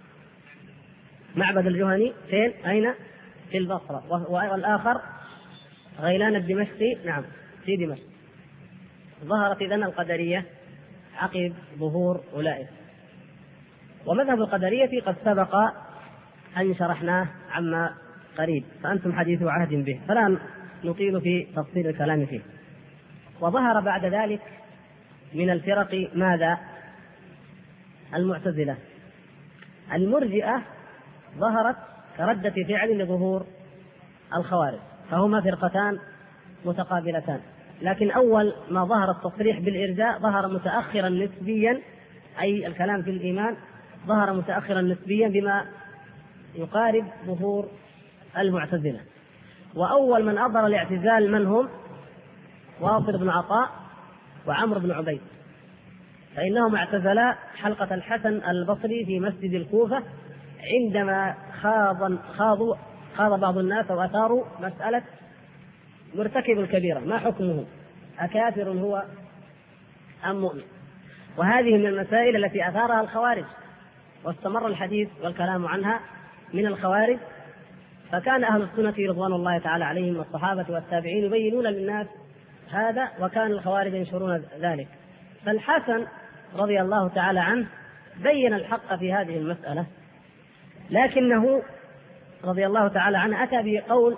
معبد الجهني فين؟ أين؟ في البصرة. والآخر غيلان الدمشقي، نعم في دمشق. ظهرت إذن القدرية عقب ظهور أولئك. ومذهب القدرية قد سبق أن شرحناه عما قريب، فأنتم حديث عهد به، فلا نطيل في تفصيل الكلام فيه. وظهر بعد ذلك من الفرق ماذا؟ المعتزلة. المرجئة ظهرت كردة فعل لظهور الخوارج، فهما فرقتان متقابلتان، لكن أول ما ظهر التصريح بالإرجاء ظهر متأخرا نسبيا، أي الكلام في الإيمان ظهر متأخرا نسبيا بما يقارب ظهور المعتزلة. وأول من أظهر الاعتزال من هم؟ واصل بن عطاء وعمرو بن عبيد، فإنهم اعتزلا حلقة الحسن البصري في مسجد الكوفة عندما خاض بعض الناس وأثاروا مسألة مرتكب الكبيرة ما حكمه، أكافر هو أم مؤمن؟ وهذه من المسائل التي أثارها الخوارج، واستمر الحديث والكلام عنها من الخوارج. فكان أهل السنة رضوان الله تعالى عليهم والصحابة والتابعين يبينون للناس هذا، وكان الخوارج ينشرون ذلك. فالحسن رضي الله تعالى عنه بين الحق في هذه المسألة، لكنه رضي الله تعالى عنه أتى بقول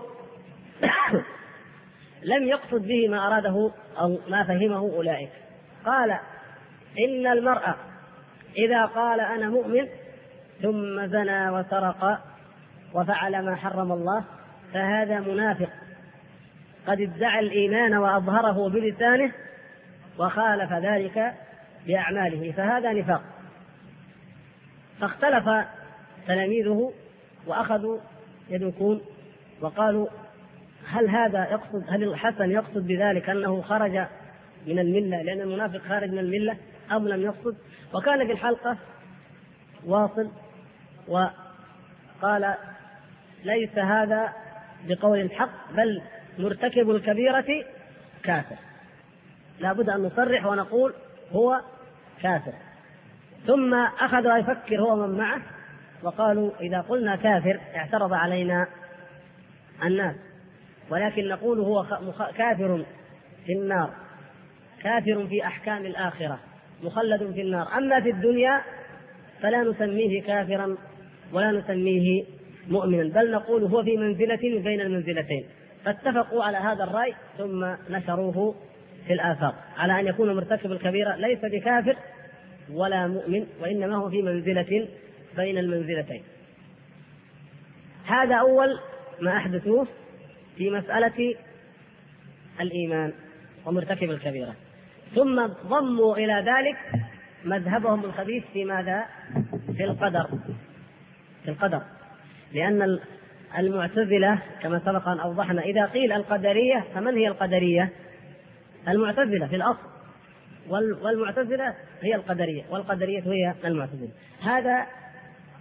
لم يقصد به ما أراده أو ما فهمه أولئك. قال إن المرأة إذا قال أنا مؤمن ثم زنى وسرق وفعل ما حرم الله فهذا منافق قد ادعى الإيمان وأظهره بلسانه وخالف ذلك بأعماله، فهذا نفاق. فاختلف تلاميذه وأخذوا يدركون وقالوا هل الحسن يقصد بذلك أنه خرج من الملة لأن المنافق خارج من الملة أم لم يقصد؟ وكان في الحلقة واصل وقال ليس هذا بقول الحق، بل مرتكب الكبيرة كافر، لا بد أن نصرح ونقول هو كافر. ثم أخذ يفكر هو من معه وقالوا إذا قلنا كافر اعترض علينا الناس، ولكن نقول هو كافر في النار، كافر في أحكام الآخرة، مخلد في النار، أما في الدنيا فلا نسميه كافرا ولا نسميه مؤمنا، بل نقول هو في منزلة بين المنزلتين. فاتفقوا على هذا الرأي ثم نشروه في الآفاق على أن يكون مرتكب الكبيرة ليس بكافر ولا مؤمن، وإنما هو في منزلة بين المنزلتين. هذا أول ما أحدثوه في مسألة الإيمان ومرتكب الكبيرة. ثم ضموا إلى ذلك مذهبهم الخبيث في ماذا؟ في القدر، لأن المعتزلة كما سبق أن أوضحنا إذا قيل القدرية فمن هي القدرية؟ المعتزلة في الأصل، والمعتزلة هي القدرية والقدرية هي المعتزلة. هذا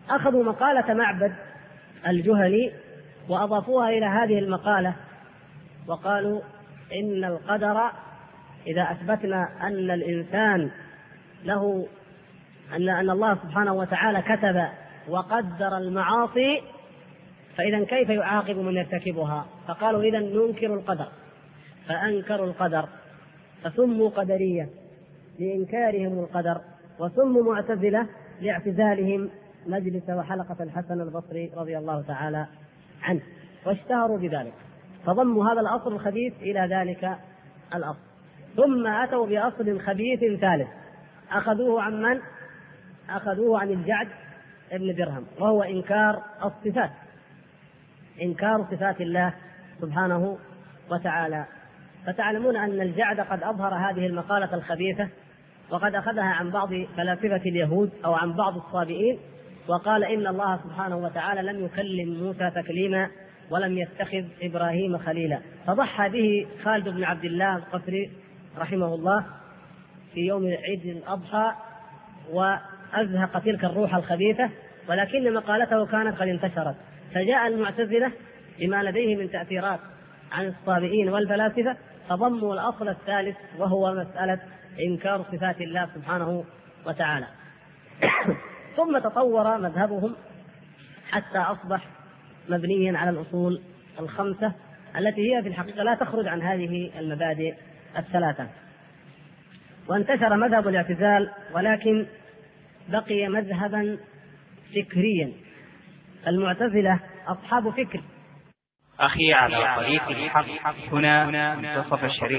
أخذوا مقالة معبد الجهني وأضافوها إلى هذه المقالة وقالوا إن القدر إذا أثبتنا أن الإنسان له أن الله سبحانه وتعالى كتب وقدر المعاصي، فإذا كيف يعاقب من يرتكبها؟ فقالوا إذا ننكر القدر، فأنكروا القدر فسموا قدرية لإنكارهم القدر، وسموا معتزلة لاعتزالهم مجلس وحلقة الحسن البصري رضي الله تعالى عنه، واشتهروا بذلك، فضموا هذا الأصل الخبيث إلى ذلك الأصل. ثم أتوا بأصل خبيث ثالث أخذوه عن من؟ أخذوه عن الجعد ابن درهم، وهو إنكار الصفات، إنكار صفات الله سبحانه وتعالى. فتعلمون أن الجعد قد أظهر هذه المقالة الخبيثة، وقد أخذها عن بعض فلاسفة اليهود أو عن بعض الصابئين، وقال إن الله سبحانه وتعالى لم يكلم موسى تكليما ولم يتخذ إبراهيم خليلا، فضحى به خالد بن عبد الله القسري رحمه الله في يوم عيد الأضحى وأزهق تلك الروح الخبيثة، ولكن مقالته كانت قد انتشرت، فجاء المعتزلة بما لديه من تأثيرات عن الصابئين والفلاسفة فضموا الأصل الثالث وهو مسألة إنكار صفات الله سبحانه وتعالى. ثم تطور مذهبهم حتى أصبح مبنيا على الأصول الخمسة التي هي في الحقيقة لا تخرج عن هذه المبادئ الثلاثة. وانتشر مذهب الاعتزال، ولكن بقي مذهبا فكريا. المعتزلة أصحاب فكر. أخي على طريق الحق هنا منتصف الشريط،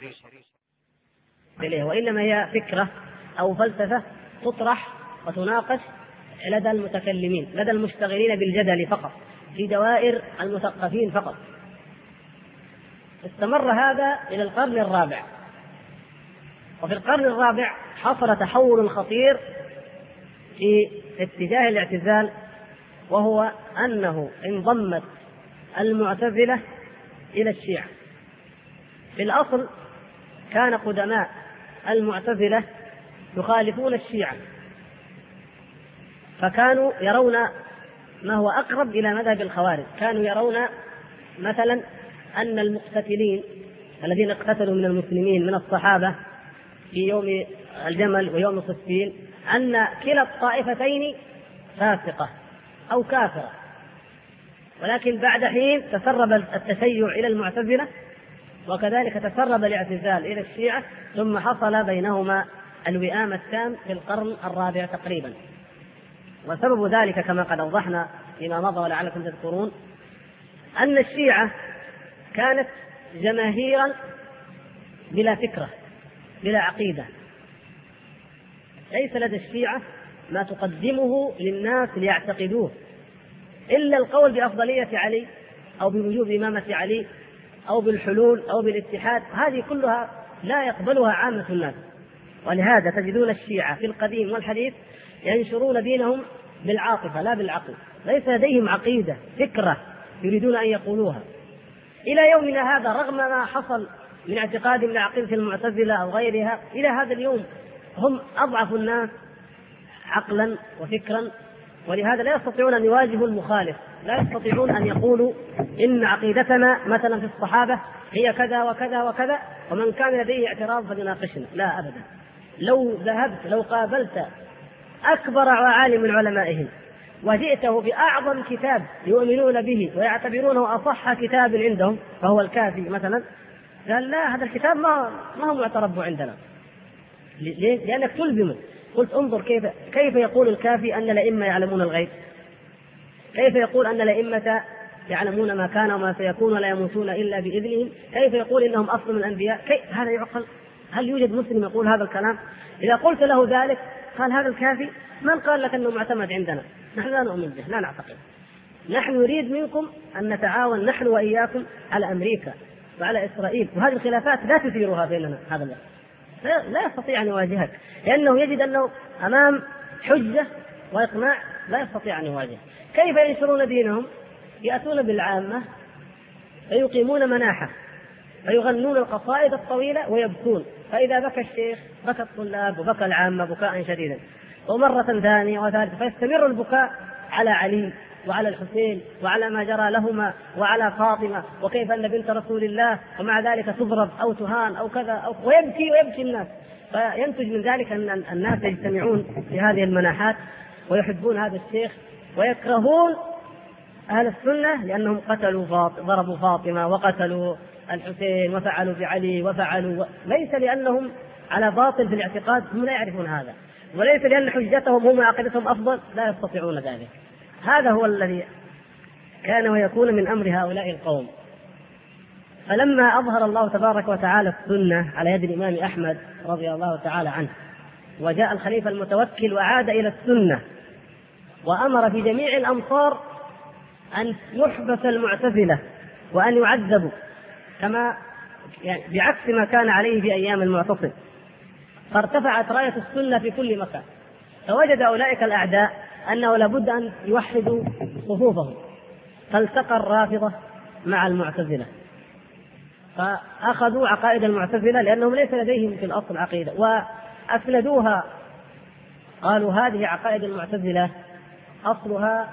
وإنما هي فكرة أو فلسفة تطرح وتناقش لدى المتكلمين، لدى المشتغلين بالجدل فقط، في دوائر المثقفين فقط. استمر هذا إلى القرن الرابع، وفي القرن الرابع حصل تحول خطير في اتجاه الاعتزال، وهو أنه انضمت المعتزلة إلى الشيعة. في الأصل كان قدماء المعتزلة يخالفون الشيعة، فكانوا يرون ما هو أقرب إلى مذهب الخوارج. كانوا يرون مثلا أن المقتتلين الذين اقتتلوا من المسلمين من الصحابة في يوم الجمل ويوم صفين أن كلا الطائفتين فاسقة أو كافرة، ولكن بعد حين تسرب التشيع إلى المعتزلة، وكذلك تسرب الاعتزال إلى الشيعة، ثم حصل بينهما الوئام التام في القرن الرابع تقريبا. وسبب ذلك كما قد أوضحنا فيما مضى ولعلكم تذكرون أن الشيعة كانت جماهيرا بلا فكرة بلا عقيدة. ليس لدى الشيعة ما تقدمه للناس ليعتقدوه إلا القول بأفضلية علي أو بوجوب إمامة علي أو بالحلول أو بالاتحاد، هذه كلها لا يقبلها عامة الناس. ولهذا تجدون الشيعة في القديم والحديث ينشرون دينهم بالعاطفة لا بالعقل، ليس لديهم عقيدة فكرة يريدون أن يقولوها. إلى يومنا هذا رغم ما حصل من اعتقاد من عقيدة المعتزلة أو غيرها، إلى هذا اليوم هم أضعف الناس عقلا وفكرا، ولهذا لا يستطيعون أن يواجهوا المخالف، لا يستطيعون أن يقولوا إن عقيدتنا مثلا في الصحابة هي كذا وكذا وكذا، ومن كان لديه اعتراض فليناقشنا. لا أبدا. لو قابلت أكبر عالم من علمائهم وجئته بأعظم كتاب يؤمنون به ويعتبرونه أصح كتاب عندهم فهو الكافي مثلا، قال لا، هذا الكتاب ما هو معترف عندنا. ليه؟ لأنك تلزمه. قلت انظر كيف يقول الكافي أن الأئمة يعلمون الغيب، كيف يقول أن الأئمة يعلمون ما كان وما سيكون ولا يموتون إلا بإذنهم، كيف يقول إنهم أصل من الأنبياء، هذا يعقل؟ هل يوجد مسلم يقول هذا الكلام؟ إذا قلت له ذلك قال هذا الكافي من قال لك أنه معتمد عندنا؟ نحن لا نؤمن به، لا نعتقد. نحن نريد منكم أن نتعاون نحن وإياكم على أمريكا وعلى إسرائيل، وهذه الخلافات لا تثيرها بيننا. هذا لا يستطيع أن يواجهك، لأنه يجد أنه أمام حجة وإقناع لا يستطيع أن يواجه. كيف ينشرون دينهم؟ يأتون بالعامة فيقيمون مناحة فيغنون القصائد الطويلة ويبكون، فإذا بكى الشيخ بكى الطلاب وبكى العامة بكاء شديدا، ومرة ثانية وثالثة، فيستمر البكاء على علي وعلى الحسين وعلى ما جرى لهما وعلى فاطمة، وكيف أن بنت رسول الله ومع ذلك تضرب أو تهان أو كذا ويبكي الناس. فينتج من ذلك أن الناس يجتمعون في هذه المناحات ويحبون هذا الشيخ ويكرهون أهل السنة لأنهم ضربوا فاطمة وقتلوا الحسين وفعلوا بعلي وفعلوا، ليس لأنهم على باطل في الاعتقاد، هم لا يعرفون هذا، وليس لأن حجتهم هم عقيدتهم أفضل، لا يستطيعون ذلك. هذا هو الذي كان ويكون من أمر هؤلاء القوم. فلما أظهر الله تبارك وتعالى السنة على يد الإمام أحمد رضي الله تعالى عنه، وجاء الخليفة المتوكل وعاد إلى السنة وأمر في جميع الأمصار أن يحبس المعتزلة وأن يعذبوا كما بعكس ما كان عليه في أيام المعتصم، فارتفعت راية السنة في كل مكان. فوجد أولئك الأعداء أنه لابد أن يوحدوا صفوفهم، فالتقى الرافضة مع المعتزلة فأخذوا عقائد المعتزلة لأنهم ليس لديهم في الأصل عقيدة وأسندوها، قالوا هذه عقائد المعتزلة أصلها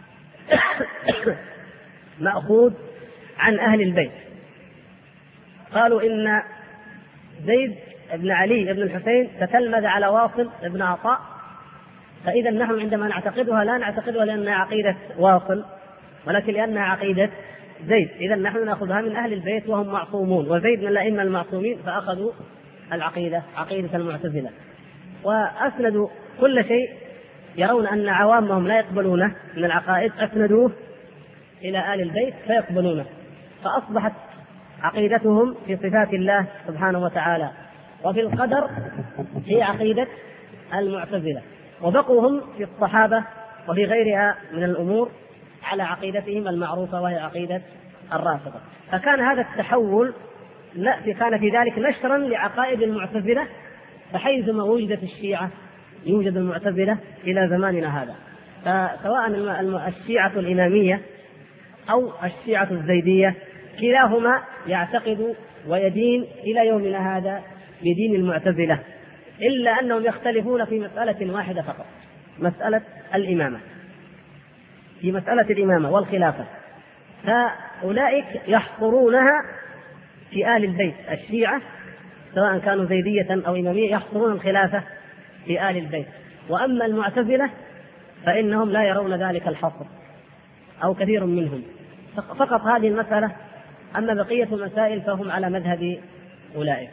مأخوذ عن أهل البيت. قالوا إن زيد بن علي بن الحسين تتلمذ على واصل بن عطاء، فإذا نحن عندما نعتقدها لا نعتقدها لأنها عقيدة واصل ولكن لأنها عقيدة زيد، إذا نحن نأخذها من أهل البيت وهم معصومون، وزيد من الأئمة المعصومين، فأخذوا العقيدة عقيدة المعتزلة وأسندوا كل شيء يرون أن عوامهم لا يقبلونه من العقائد أسندوه إلى آل البيت فيقبلونه، فأصبحت عقيدتهم في صفات الله سبحانه وتعالى وفي القدر هي عقيدة المعتزلة، وبقوا هم في الصحابة وفي غيرها من الأمور على عقيدتهم المعروفة وهي عقيدة الرافضة. فكان هذا التحول كان في ذلك نشرا لعقائد المعتزلة، فحيثما وجدت الشيعة يوجد المعتزلة إلى زماننا هذا. فسواء الشيعة الإمامية أو الشيعة الزيدية كلاهما يعتقد ويدين إلى يومنا هذا بدين المعتزلة، إلا أنهم يختلفون في مسألة واحدة فقط، مسألة الإمامة، في مسألة الإمامة والخلافة. فأولئك يحصرونها في آل البيت، الشيعة سواء كانوا زيدية أو إمامية يحصرون الخلافة في آل البيت، وأما المعتزلة فإنهم لا يرون ذلك الحصر أو كثير منهم، فقط هذه المسألة، أما بقية المسائل فهم على مذهب أولئك.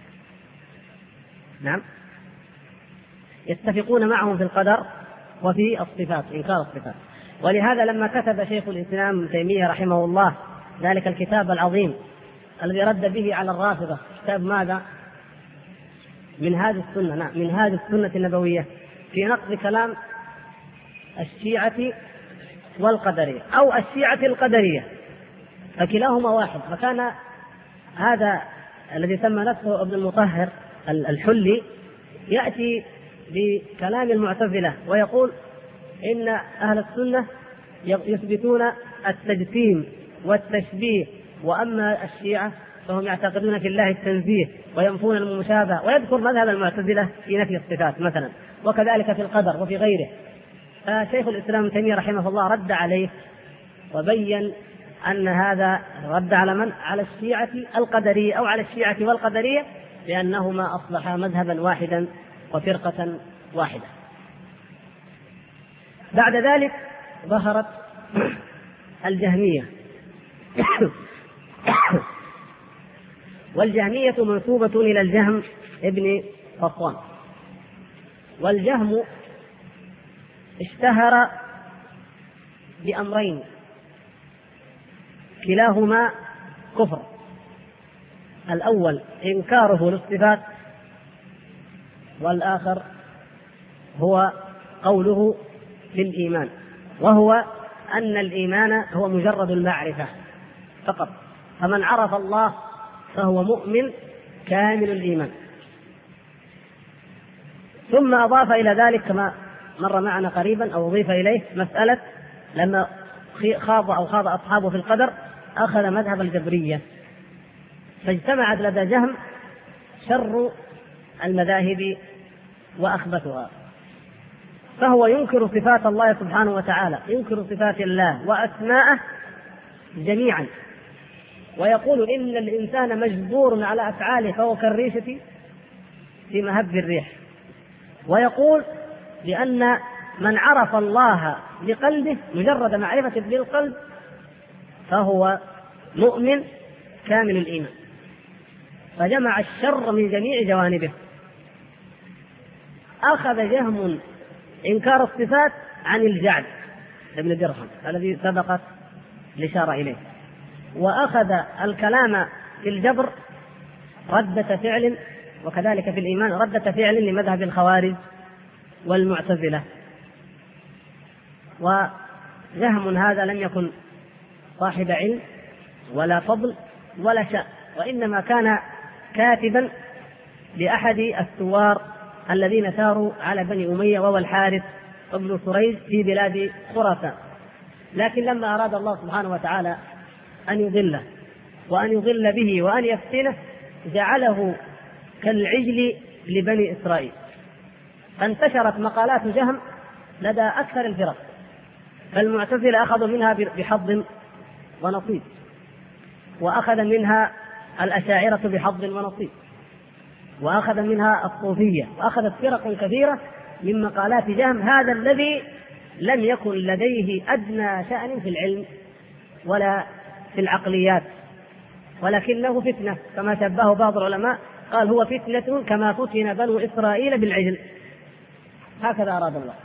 نعم، يتفقون معهم في القدر وفي الصفات، إنكار الصفات. ولهذا لما كتب شيخ الإسلام ابن تيمية رحمه الله ذلك الكتاب العظيم الذي رد به على الرافضة، كتاب ماذا؟ منهاج السنة. نعم، منهاج السنة النبوية في نقد كلام الشيعة والقدرية أو الشيعة القدرية، فكلاهما واحد. فكان هذا الذي سمى نفسه ابن المطهر الحلي يأتي بكلام المعتزلة ويقول إن أهل السنة يثبتون التجسيم والتشبيه، وأما الشيعة فهم يعتقدون في الله التنزيه وينفون المشابهة، ويذكر مذهب المعتزلة في نفي الصفات مثلا، وكذلك في القدر وفي غيره. فشيخ الإسلام ابن تيمية رحمه الله رد عليه وبين أن هذا رد على من؟ على الشيعة القدرية أو على الشيعة والقدرية، لأنهما أصبحا مذهبا واحدا وفرقة واحدة. بعد ذلك ظهرت الجهمية والجهمية منسوبة إلى الجهم ابن صفوان. والجهم اشتهر بأمرين كلاهما كفر: الأول إنكاره للصفات، والآخر هو قوله في الإيمان، وهو أن الإيمان هو مجرد المعرفة فقط، فمن عرف الله فهو مؤمن كامل الإيمان. ثم أضاف إلى ذلك كما مر معنا قريبا أو أضيف إليه مسألة لما خاض أصحابه في القدر أخذ مذهب الجبرية، فاجتمعت لدى جهم شر المذاهب وأخبثها. فهو ينكر صفات الله سبحانه وتعالى، ينكر صفات الله وأسماءه جميعا، ويقول إن الإنسان مجبور على أفعاله فهو كالريشة في مهب الريح، ويقول بأن من عرف الله بقلبه مجرد معرفة بالقلب فهو مؤمن كامل الإيمان، فجمع الشر من جميع جوانبه. أخذ جهم إنكار الصفات عن الجعد ابن درهم الذي سبقت الإشارة إليه، وأخذ الكلام في الجبر ردة فعل، وكذلك في الإيمان ردة فعل لمذهب الخوارج والمعتزلة. وجهم هذا لم يكن صاحب علم ولا فضل ولا شأن، وإنما كان كاتبا لأحد الثوار الذين ثاروا على بني أمية وهو الحارث ابن سريج في بلاد خراسان. لكن لما أراد الله سبحانه وتعالى أن يضله وأن يضل به وأن يفتنه جعله كالعجل لبني إسرائيل، فانتشرت مقالات جهم لدى أكثر الفرق، فالمعتزلة أخذوا منها بحظ ونصيب، وأخذ منها الأشاعرة بحظ ونصيب، وأخذ منها الصوفية، وأخذت فرق كثيرة من مقالات جهم، هذا الذي لم يكن لديه أدنى شأن في العلم ولا في العقليات، ولكنه فتنة كما شبهه بعض العلماء، قال هو فتنة كما فتن بنو إسرائيل بالعجل، هكذا أراد الله.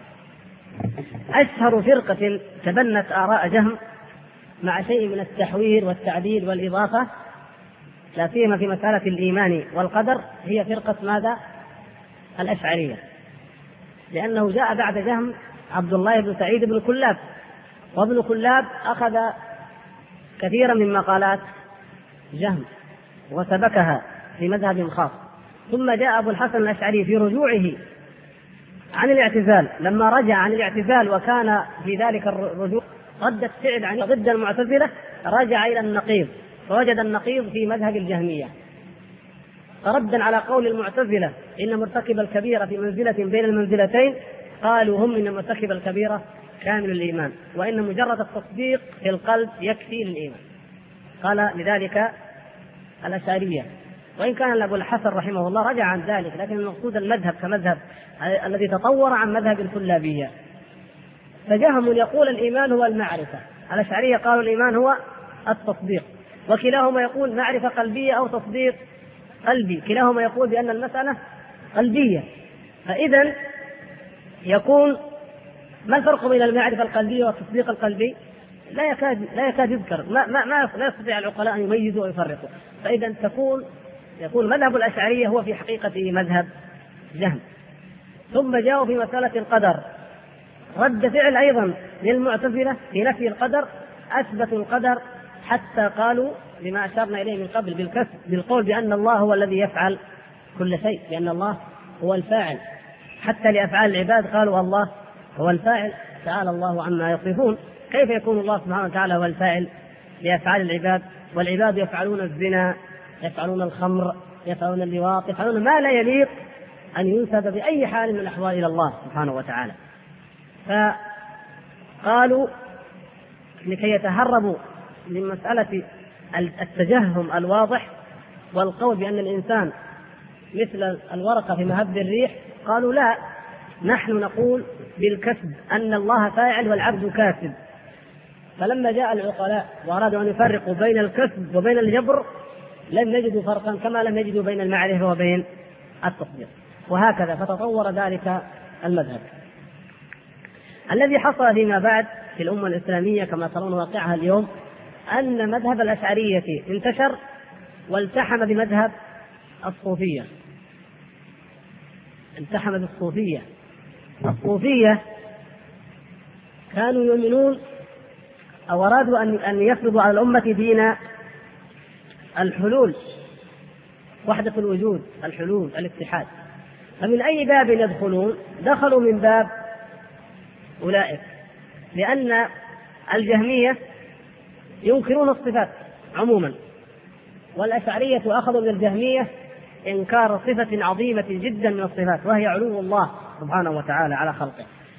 أشهر فرقة تبنت آراء جهم مع شيء من التحوير والتعديل والإضافة لا سيما في مسألة الإيمان والقدر هي فرقة ماذا؟ الأشعرية، لأنه جاء بعد جهم عبد الله بن سعيد بن كلاب، وابن كلاب أخذ كثيرا من مقالات جهم وسبكها في مذهب خاص، ثم جاء أبو الحسن الأشعري في رجوعه عن الاعتزال، لما رجع عن الاعتزال وكان في ذلك الرجوع ردة فعل عن ضد المعتزلة، رجع إلى النقيض فوجد النقيض في مذهب الجهمية، فردا على قول المعتزلة إن مرتكب الكبيرة في منزلة بين المنزلتين، قالوا هم إن مرتكب الكبيرة كامل الإيمان، وإن مجرد التصديق في القلب يكفي للإيمان، قال لذلك الأشعرية. وإن كان أبو الحسن رحمه الله رجع عن ذلك، لكن المقصود المذهب كمذهب الذي تطور عن مذهب الكلابية. فجهم يقول الإيمان هو المعرفة، الأشعرية قالوا الإيمان هو التصديق، وكلاهما يقول معرفة قلبية أو تصديق قلبي، كلاهما يقول بأن المسألة قلبية. فإذا يكون ما الفرق بين المعرفة القلبية والتصديق القلبي؟ لا يكاد يذكر، لا يستطيع العقلاء أن يميزوا ويفرقوا. فإذا يكون مذهب الأشعرية هو في حقيقته مذهب جهم. ثم جاءوا في مسألة القدر رد فعل أيضا للمعتزلة في نفي القدر، أثبتوا القدر حتى قالوا لما أشرنا إليه من قبل بالكسب، بالقول بأن الله هو الذي يفعل كل شيء، لأن الله هو الفاعل، حتى لأفعال العباد قالوا الله هو الفاعل، تعالى الله عما يصفون. كيف يكون الله سبحانه وتعالى هو الفاعل لأفعال العباد والعباد يفعلون الزنا، يفعلون الخمر، يفعلون اللواط، يفعلون ما لا يليق أن ينسب بأي حال من الأحوال إلى الله سبحانه وتعالى. فقالوا لكي يتهربوا من مسألة التجهم الواضح والقول بأن الإنسان مثل الورقة في مهب الريح، قالوا لا، نحن نقول بالكسب أن الله فاعل والعبد كاسب. فلما جاء العقلاء وأرادوا أن يفرقوا بين الكسب وبين الجبر لم يجدوا فرقا كما لم يجدوا بين المعرفة وبين التصديق، وهكذا فتطور ذلك المذهب. الذي حصل فيما بعد في الأمة الإسلامية كما ترون واقعها اليوم أن مذهب الأشعرية انتشر والتحم بمذهب الصوفية، التحم بالصوفية. الصوفية كانوا يؤمنون أو أرادوا أن يفرضوا على الأمة دين الحلول، وحدة الوجود، الحلول، الاتحاد. فمن أي باب يدخلون؟ دخلوا من باب أولئك، لأن الجهمية ينكرون الصفات عموما، والأشعرية أخذوا من الجهمية إنكار صفة عظيمة جدا من الصفات وهي علو الله سبحانه وتعالى على خلقه.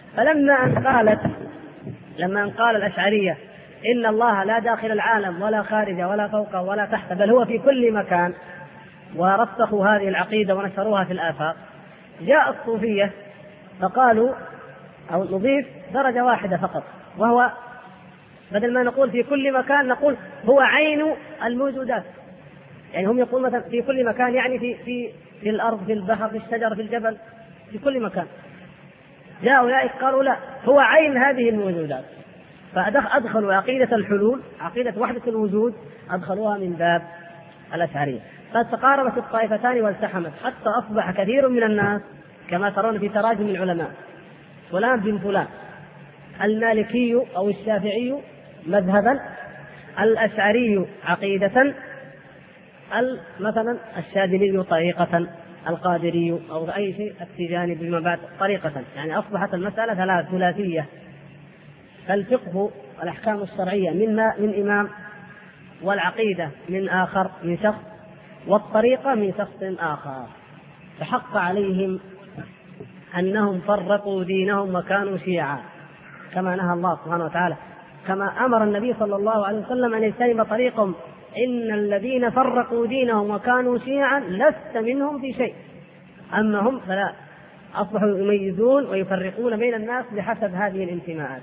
لما أن قال الأشعرية إن الله لا داخل العالم ولا خارجه ولا فوقه ولا تحته بل هو في كل مكان، ورسخوا هذه العقيدة ونشروها في الآفاق، جاء الصوفية فقالوا أو نضيف درجة واحدة فقط، وهو بدل ما نقول في كل مكان نقول هو عين الموجودات. يعني هم يقولون مثلا في كل مكان، يعني في الأرض، في البحر، في الشجر، في الجبل، في كل مكان. جاء أولئك قالوا لا، هو عين هذه الموجودات، فأدخلوا عقيدة الحلول، عقيدة وحدة الوجود، أدخلوها من باب الأشعرية. فتقاربت الطائفتان والتحمت حتى أصبح كثير من الناس كما ترون في تراجم العلماء فلان بن فلان المالكي أو الشافعي مذهبا، الأشعري عقيدة، مثلا الشاذلي طريقة، القادري أو أي شيء التجاني بما بعد طريقة. يعني أصبحت المسألة ثلاثية، فالفقه والأحكام الشرعية من إمام، والعقيدة من آخر من شخص، والطريقة من شخص آخر. فحق عليهم أنهم فرقوا دينهم وكانوا شيعا كما نهى الله سبحانه وتعالى، كما أمر النبي صلى الله عليه وسلم أن يجتنب طريقهم: إن الذين فرقوا دينهم وكانوا شيعا لست منهم في شيء. أما هم فلا، أصبحوا يميزون ويفرقون بين الناس بحسب هذه الانتماءات.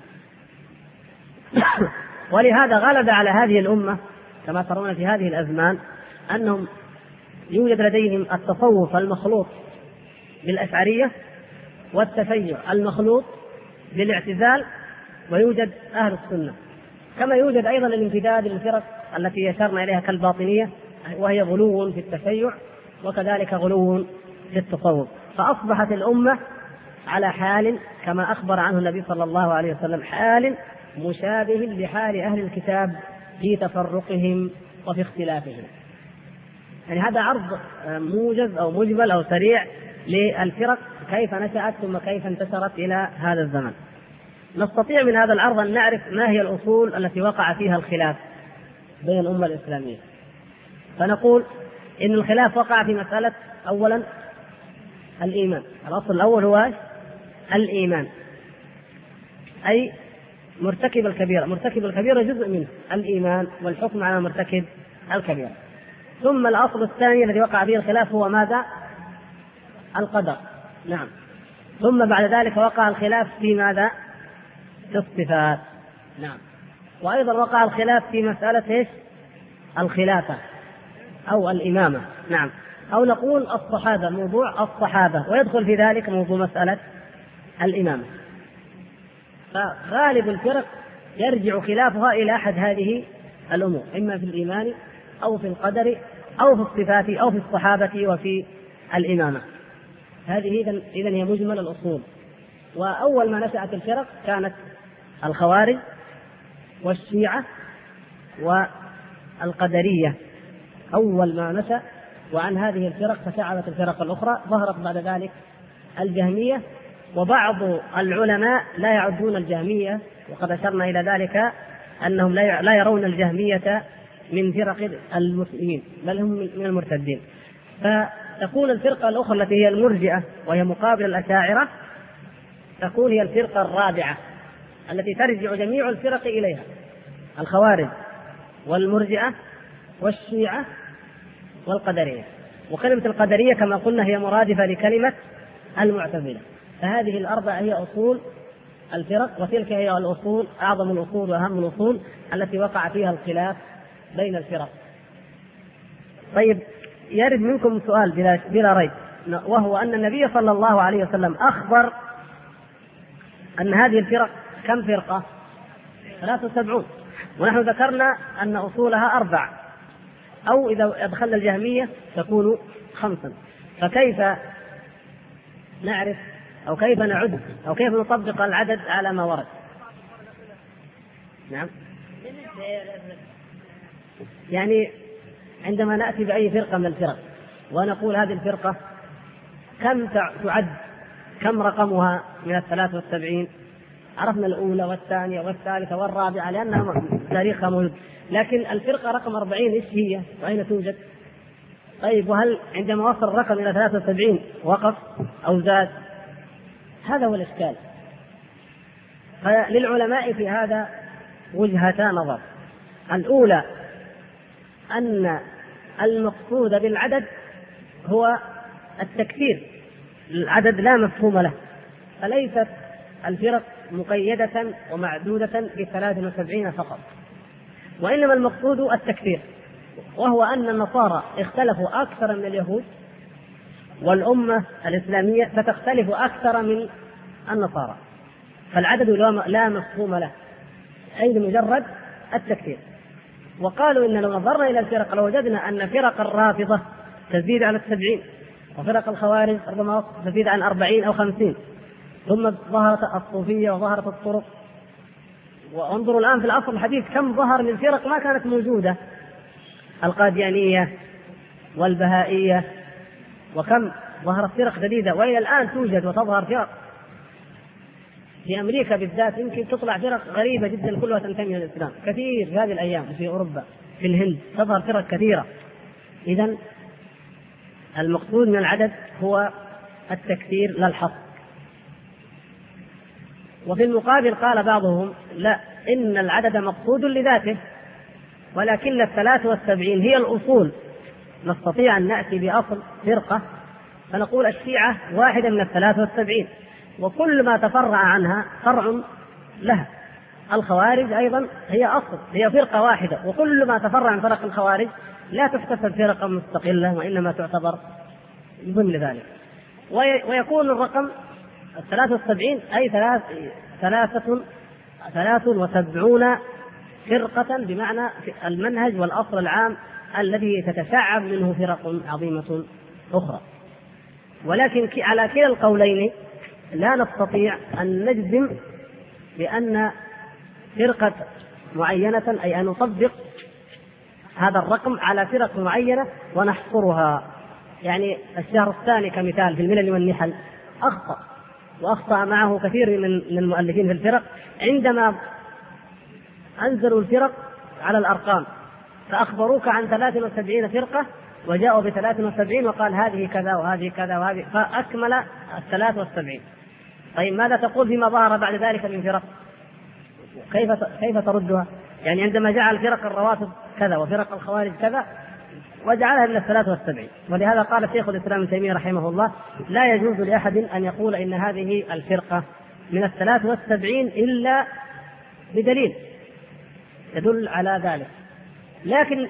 ولهذا غلب على هذه الأمة كما ترون في هذه الأزمان أنهم يوجد لديهم التصوف المخلوط بالأشعرية، والتشيع المخلوط بالاعتزال، ويوجد أهل السنة، كما يوجد أيضا الامتداد للفرق التي أشرنا إليها كالباطنية، وهي غلو في التشيع وكذلك غلو في التصوف. فأصبحت الأمة على حال كما أخبر عنه النبي صلى الله عليه وسلم، حال مشابه لحال أهل الكتاب في تفرقهم وفي اختلافهم. يعني هذا عرض موجز أو مجمل أو سريع للفرق كيف نشأت ثم كيف انتشرت إلى هذا الزمن. نستطيع من هذا العرض أن نعرف ما هي الأصول التي وقع فيها الخلاف بين الأمة الإسلامية. فنقول إن الخلاف وقع في مسألة أولا الإيمان. الأصل الأول هو الإيمان، أي مرتكب الكبيرة. مرتكب الكبيرة جزء منه الإيمان والحكم على مرتكب الكبيرة. ثم الأصل الثاني الذي وقع به الخلاف هو ماذا؟ القدر. نعم. ثم بعد ذلك وقع الخلاف في ماذا؟ في الصفات. نعم. وأيضا وقع الخلاف في مسألة إيش؟ الخلافة أو الإمامة. نعم. أو نقول الصحابة، موضوع الصحابة، ويدخل في ذلك موضوع مسألة الإمامة. فغالب الفرق يرجع خلافها إلى أحد هذه الأمور، إما في الإيمان أو في القدر أو في الصفات أو في الصحابة وفي الإمامة. هذه إذن هي مجمل الأصول. وأول ما نشأت الفرق كانت الخوارج والشيعة والقدرية، أول ما نشأ. وعن هذه الفرق تشعبت الفرق الأخرى، ظهرت بعد ذلك الجهمية، وبعض العلماء لا يعدون الجهمية، وقد أشرنا إلى ذلك أنهم لا يرون الجهمية من فرق المسلمين بل هم من المرتدين. فتكون الفرقة الأخرى التي هي المرجئة وهي مقابل الأشاعرة تكون هي الفرقة الرابعة التي ترجع جميع الفرق إليها: الخوارج والمرجئة والشيعة والقدرية. وكلمة القدرية كما قلنا هي مرادفة لكلمة المعتزلة. فهذه الأربعة هي أصول الفرق، وتلك هي الأصول أعظم الأصول وأهم الأصول التي وقع فيها الخلاف بين الفرق. طيب، يرد منكم سؤال بلا ريب، وهو أن النبي صلى الله عليه وسلم أخبر أن هذه الفرق كم فرقة؟ 73، ونحن ذكرنا أن أصولها 4، أو إذا أدخلنا الجهمية تكون 5. فكيف نعرف أو كيف نعد أو كيف نطبق العدد على ما ورد؟ نعم. يعني عندما نأتي بأي فرقة من الفرق ونقول هذه الفرقة كم تعد، كم رقمها من 73؟ عرفنا الأولى والثانية والثالثة والرابعة لأنها تاريخها موجود، لكن الفرقة رقم 40 إيش هي وأين توجد؟ طيب، وهل عندما وصل الرقم إلى 73 وقف أو زاد؟ هذا هو الإشكال. فللعلماء في هذا وجهتا نظر. الأولى أن المقصود بالعدد هو التكثير، العدد لا مفهوم له، فليست الفرق مقيدة ومعدودة ب73 فقط، وإنما المقصود التكثير، وهو أن النصارى اختلفوا أكثر من اليهود، والأمة الإسلامية ستختلف أكثر من النصارى، فالعدد لا مفهوم له، أي بمجرد التكثير. وقالوا إن لو نظرنا إلى الفرق لوجدنا أن فرق الرافضة تزيد على 70، وفرق الخوارج ربما تزيد عن 40 أو 50، ثم ظهرت الصوفية وظهرت الطرق. وانظروا الآن في العصر الحديث كم ظهر من فرق ما كانت موجودة، القاديانية والبهائية، وكم ظهرت فرق جديدة، وإلى الآن توجد وتظهر فرق. في أمريكا بالذات يمكن تطلع فرق غريبة جدا كلها تنتمي للإسلام، كثير في هذه الأيام، في أوروبا، في الهند تظهر فرق كثيرة. إذن المقصود من العدد هو التكثير لا الحصر. وفي المقابل قال بعضهم لا، إن العدد مقصود لذاته، ولكن 73 هي الأصول، نستطيع أن نأتي بأصل فرقة فنقول الشيعة واحدة من 73، وكل ما تفرع عنها فرع لها. الخوارج أيضا هي أصل، هي فرقة واحدة، وكل ما تفرع عن فرق الخوارج لا تحتسب فرقة مستقلة، وإنما تعتبر ضمن ذلك. ويكون الرقم 73 أي 73 فرقة، بمعنى المنهج والأصل العام الذي تتشعب منه فرق عظيمة أخرى. ولكن على كلا القولين لا نستطيع أن نجزم بأن فرقة معينة، أي أن نطبق هذا الرقم على فرق معينة ونحصرها. يعني الشهر الثاني كمثال في الملل والنحل أخطأ، وأخطأ معه كثير من المؤلفين في الفرق عندما أنزلوا الفرق على الأرقام، فأخبروك عن 73 فرقة وجاءوا ب73 وقال هذه كذا وهذه كذا وهذه، فأكمل 73. طيب ماذا تقول فيما ظهر بعد ذلك من فرق؟ كيف تردها؟ يعني عندما جعل الفرق الرواتب كذا وفرق الخوارج كذا وجعلها من 73. ولهذا قال شيخ الإسلام ابن تيمية رحمه الله لا يجوز لأحد أن يقول إن هذه الفرقة من 73 إلا بدليل يدل على ذلك. لكن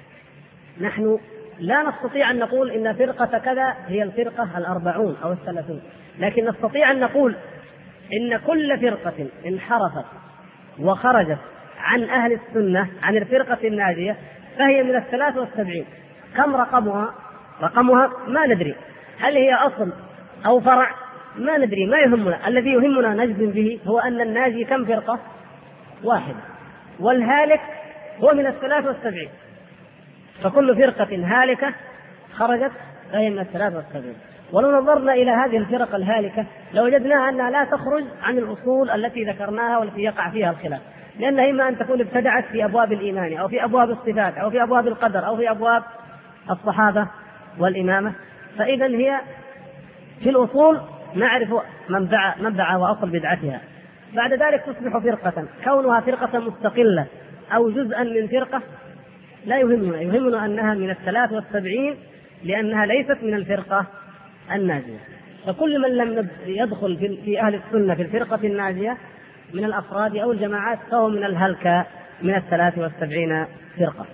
نحن لا نستطيع أن نقول إن فرقة كذا هي الفرقة 40 أو 30، لكن نستطيع أن نقول إن كل فرقة انحرفت وخرجت عن أهل السنة، عن الفرقة الناجية، فهي من 73. كم رقمها ما ندري، هل هي أصل أو فرع ما ندري، ما يهمنا. الذي يهمنا نجزم به هو أن الناجي كم فرقة؟ واحد، والهالك هو من 73. فكل فرقة هالكة خرجت فهي من 73. ولو نظرنا إلى هذه الفرق الهالكة لوجدناها أنها لا تخرج عن الأصول التي ذكرناها والتي يقع فيها الخلاف، لأنها إما أن تكون ابتدعت في أبواب الإيمان أو في أبواب الصفات أو في أبواب القدر أو في أبواب الصحابة والإمامة. فإذا هي في الأصول نعرف منبع وأصل بدعتها، بعد ذلك تصبح فرقة. كونها فرقة مستقلة أو جزءا من فرقة لا يهمنا أنها من 73 لأنها ليست من الفرقة الناجية. فكل من لم يدخل في أهل السنة في الفرقة الناجية من الأفراد أو الجماعات فهو من الهلكة من 73 فرقة.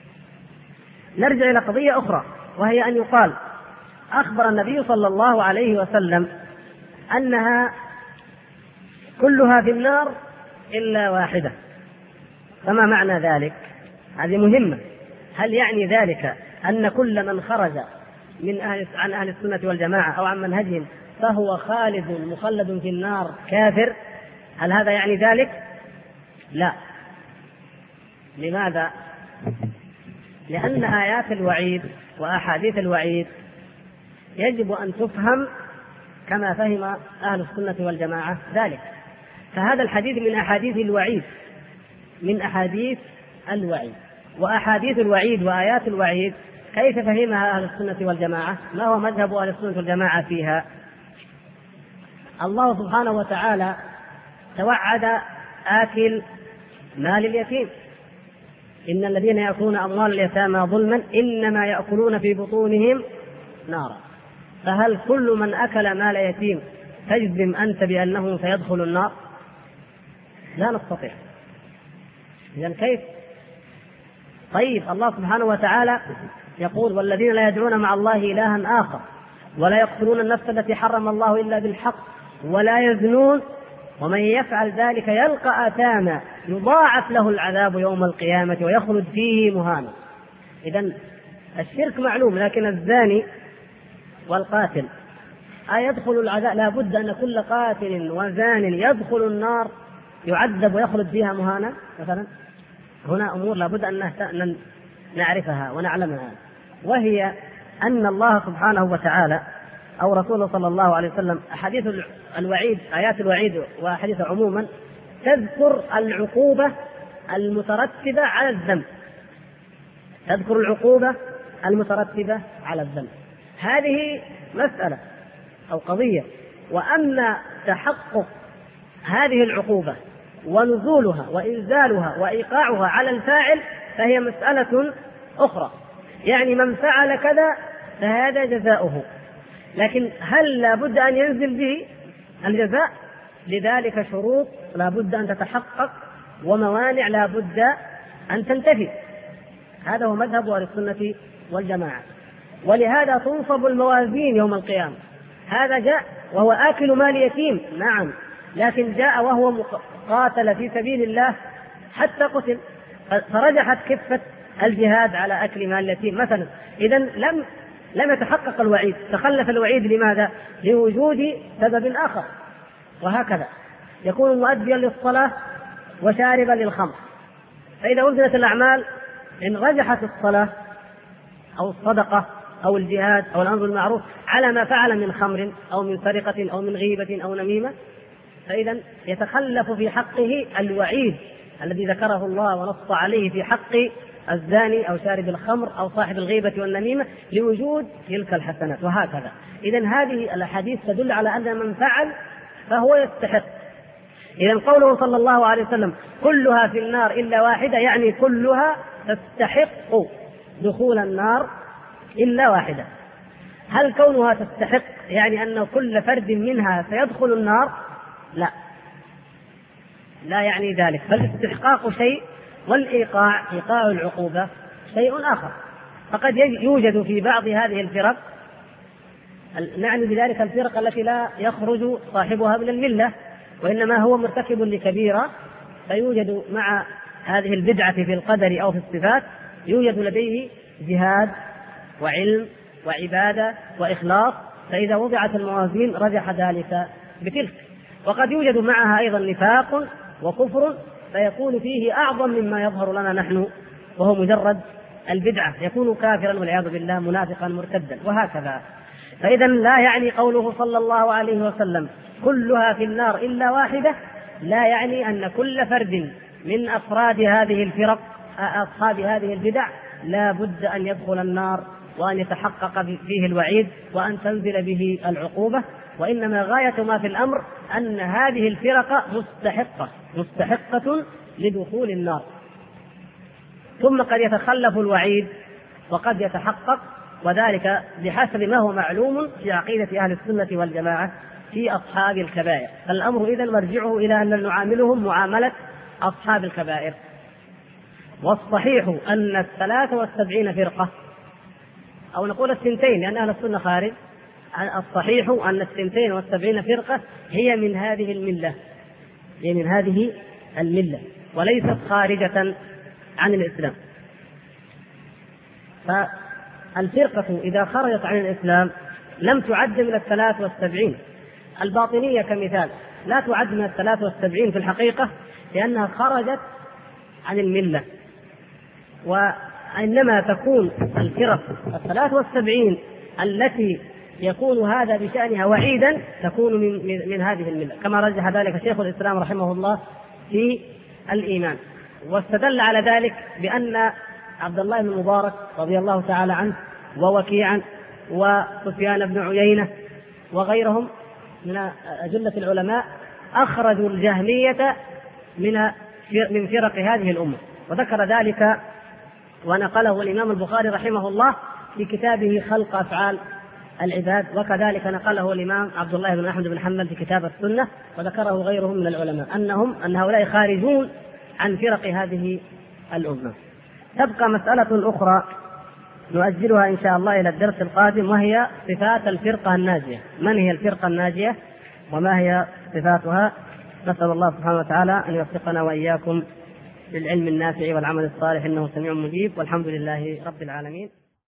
نرجع إلى قضية أخرى، وهي أن يقال أخبر النبي صلى الله عليه وسلم أنها كلها في النار إلا واحدة. فما معنى ذلك؟ هذه مهمة. هل يعني ذلك أن كل من خرج عن أهل السنة والجماعة أو عن منهجهم فهو خالد مخلد في النار كافر؟ هل هذا يعني ذلك؟ لا. لماذا؟ لأن آيات الوعيد وأحاديث الوعيد يجب أن تفهم كما فهم أهل السنة والجماعة ذلك. فهذا الحديث من أحاديث الوعيد، وأحاديث الوعيد وآيات الوعيد كيف فهمها أهل السنة والجماعة؟ ما هو مذهب أهل السنة والجماعة فيها؟ الله سبحانه وتعالى توعد آكل مال اليتيم: إن الذين يأكلون أموال اليتامى ظلما إنما يأكلون في بطونهم نارا. فهل كل من أكل مال يتيم تجزم أنت بأنه سيدخل النار؟ لا نستطيع. إذن كيف؟ طيب الله سبحانه وتعالى يقول: والذين لا يدعون مع الله إلها آخر ولا يقتلون النفس التي حرم الله إلا بالحق ولا يزنون ومن يفعل ذلك يلقى آثاما يضاعف له العذاب يوم القيامة ويخلد فيه مهانا. إذن الشرك معلوم، لكن الزاني والقاتل يدخل العذاب؟ لا بد أن كل قاتل وزان يدخل النار يعذب ويخلد فيها مهانا مثلا. هنا أمور لا بد أن نعرفها ونعلمها، وهي أن الله سبحانه وتعالى أو رسوله صلى الله عليه وسلم أحاديث الوعيد، آيات الوعيد وأحاديث عموما تذكر العقوبة المترتبة على الذنب، تذكر العقوبة المترتبة على الذنب. هذه مسألة أو قضية. وأما تحقق هذه العقوبة ونزولها وإنزالها وإيقاعها على الفاعل فهي مسألة أخرى. يعني من فعل كذا فهذا جزاؤه، لكن هل لا بد أن ينزل به الجزاء؟ لذلك شروط لا بد أن تتحقق وموانع لا بد أن تنتفي. هذا هو مذهب أهل السنة والجماعة. ولهذا تنصب الموازين يوم القيامة. هذا جاء وهو آكل مال يتيم، نعم، لكن جاء وهو قاتل في سبيل الله حتى قتل، فرجحت كفة الجهاد على أكل مال اليتيم مثلا. إذن لم يتحقق الوعيد، تخلف الوعيد. لماذا؟ لوجود سبب آخر. وهكذا يكون مؤديا للصلاة وشاربا للخمر. فإذا وزنت الأعمال إن رجحت الصلاة أو الصدقة أو الجهاد أو الأمر بالمعروف على ما فعل من خمر أو من سرقة أو من غيبة أو نميمة، فإذا يتخلف في حقه الوعيد الذي ذكره الله ونص عليه في حق الزاني أو شارب الخمر أو صاحب الغيبة والنميمة لوجود تلك الحسنات. وهكذا. إذن هذه الأحاديث تدل على أن من فعل فهو يستحق. إذن قوله صلى الله عليه وسلم: كلها في النار إلا واحدة، يعني كلها تستحق دخول النار إلا واحدة. هل كونها تستحق يعني أن كل فرد منها سيدخل النار؟ لا يعني ذلك. فالاستحقاق شيء والإيقاع إيقاع العقوبة شيء آخر. فقد يوجد في بعض هذه الفرق، نعني بذلك الفرق التي لا يخرج صاحبها من الملة وإنما هو مرتكب لكبيرة، فيوجد مع هذه البدعة في القدر أو في الصفات يوجد لديه جهاد وعلم وعبادة وإخلاص، فإذا وضعت الموازين رجح ذلك بتلك. وقد يوجد معها أيضا نفاق وكفر فيكون فيه أعظم مما يظهر لنا نحن، وهو مجرد البدعة، يكون كافرا والعياذ بالله، منافقا مرتدا، وهكذا. فإذا لا يعني قوله صلى الله عليه وسلم كلها في النار إلا واحدة، لا يعني أن كل فرد من أفراد هذه الفرق أصحاب هذه البدع لا بد أن يدخل النار وأن يتحقق فيه الوعيد وأن تنزل به العقوبة. وإنما غاية ما في الأمر أن هذه الفرق مستحقة لدخول النار، ثم قد يتخلف الوعيد وقد يتحقق، وذلك بحسب ما هو معلوم في عقيدة أهل السنة والجماعة في أصحاب الكبائر. فالأمر إذن مرجعه إلى أن نعاملهم معاملة أصحاب الكبائر. والصحيح أن 73 فرقة، أو نقول 2، لأن أهل السنة خارج، الصحيح أن 72 فرقة هي من هذه الملة، هي من هذه الملة وليست خارجة عن الإسلام. فالفرقة إذا خرجت عن الإسلام لم تعد من 73. الباطنية كمثال لا تعد من 73 في الحقيقة، لأنها خرجت عن الملة. وإنما تكون الفرق 73 التي يكون هذا بشأنها وعيدا تكون من هذه الملة، كما رجح ذلك شيخ الإسلام رحمه الله في الإيمان. واستدل على ذلك بأن عبد الله بن المبارك رضي الله تعالى عنه ووكيعا وسفيان بن عيينة وغيرهم من أجلة العلماء أخرجوا الجهمية من فرق هذه الأمة، وذكر ذلك ونقله الإمام البخاري رحمه الله في كتابه خلق أفعال العباد، وكذلك نقله الإمام عبد الله بن أحمد بن حنبل في كتاب السنة، وذكره غيرهم من العلماء أن هؤلاء خارجون عن فرق هذه الأمة. تبقى مسألة أخرى نؤجلها إن شاء الله إلى الدرس القادم، وهي صفات الفرقة الناجية. من هي الفرقة الناجية وما هي صفاتها؟ نسأل الله سبحانه وتعالى أن يوفقنا وإياكم للعلم النافع والعمل الصالح، إنه سميع مجيب، والحمد لله رب العالمين.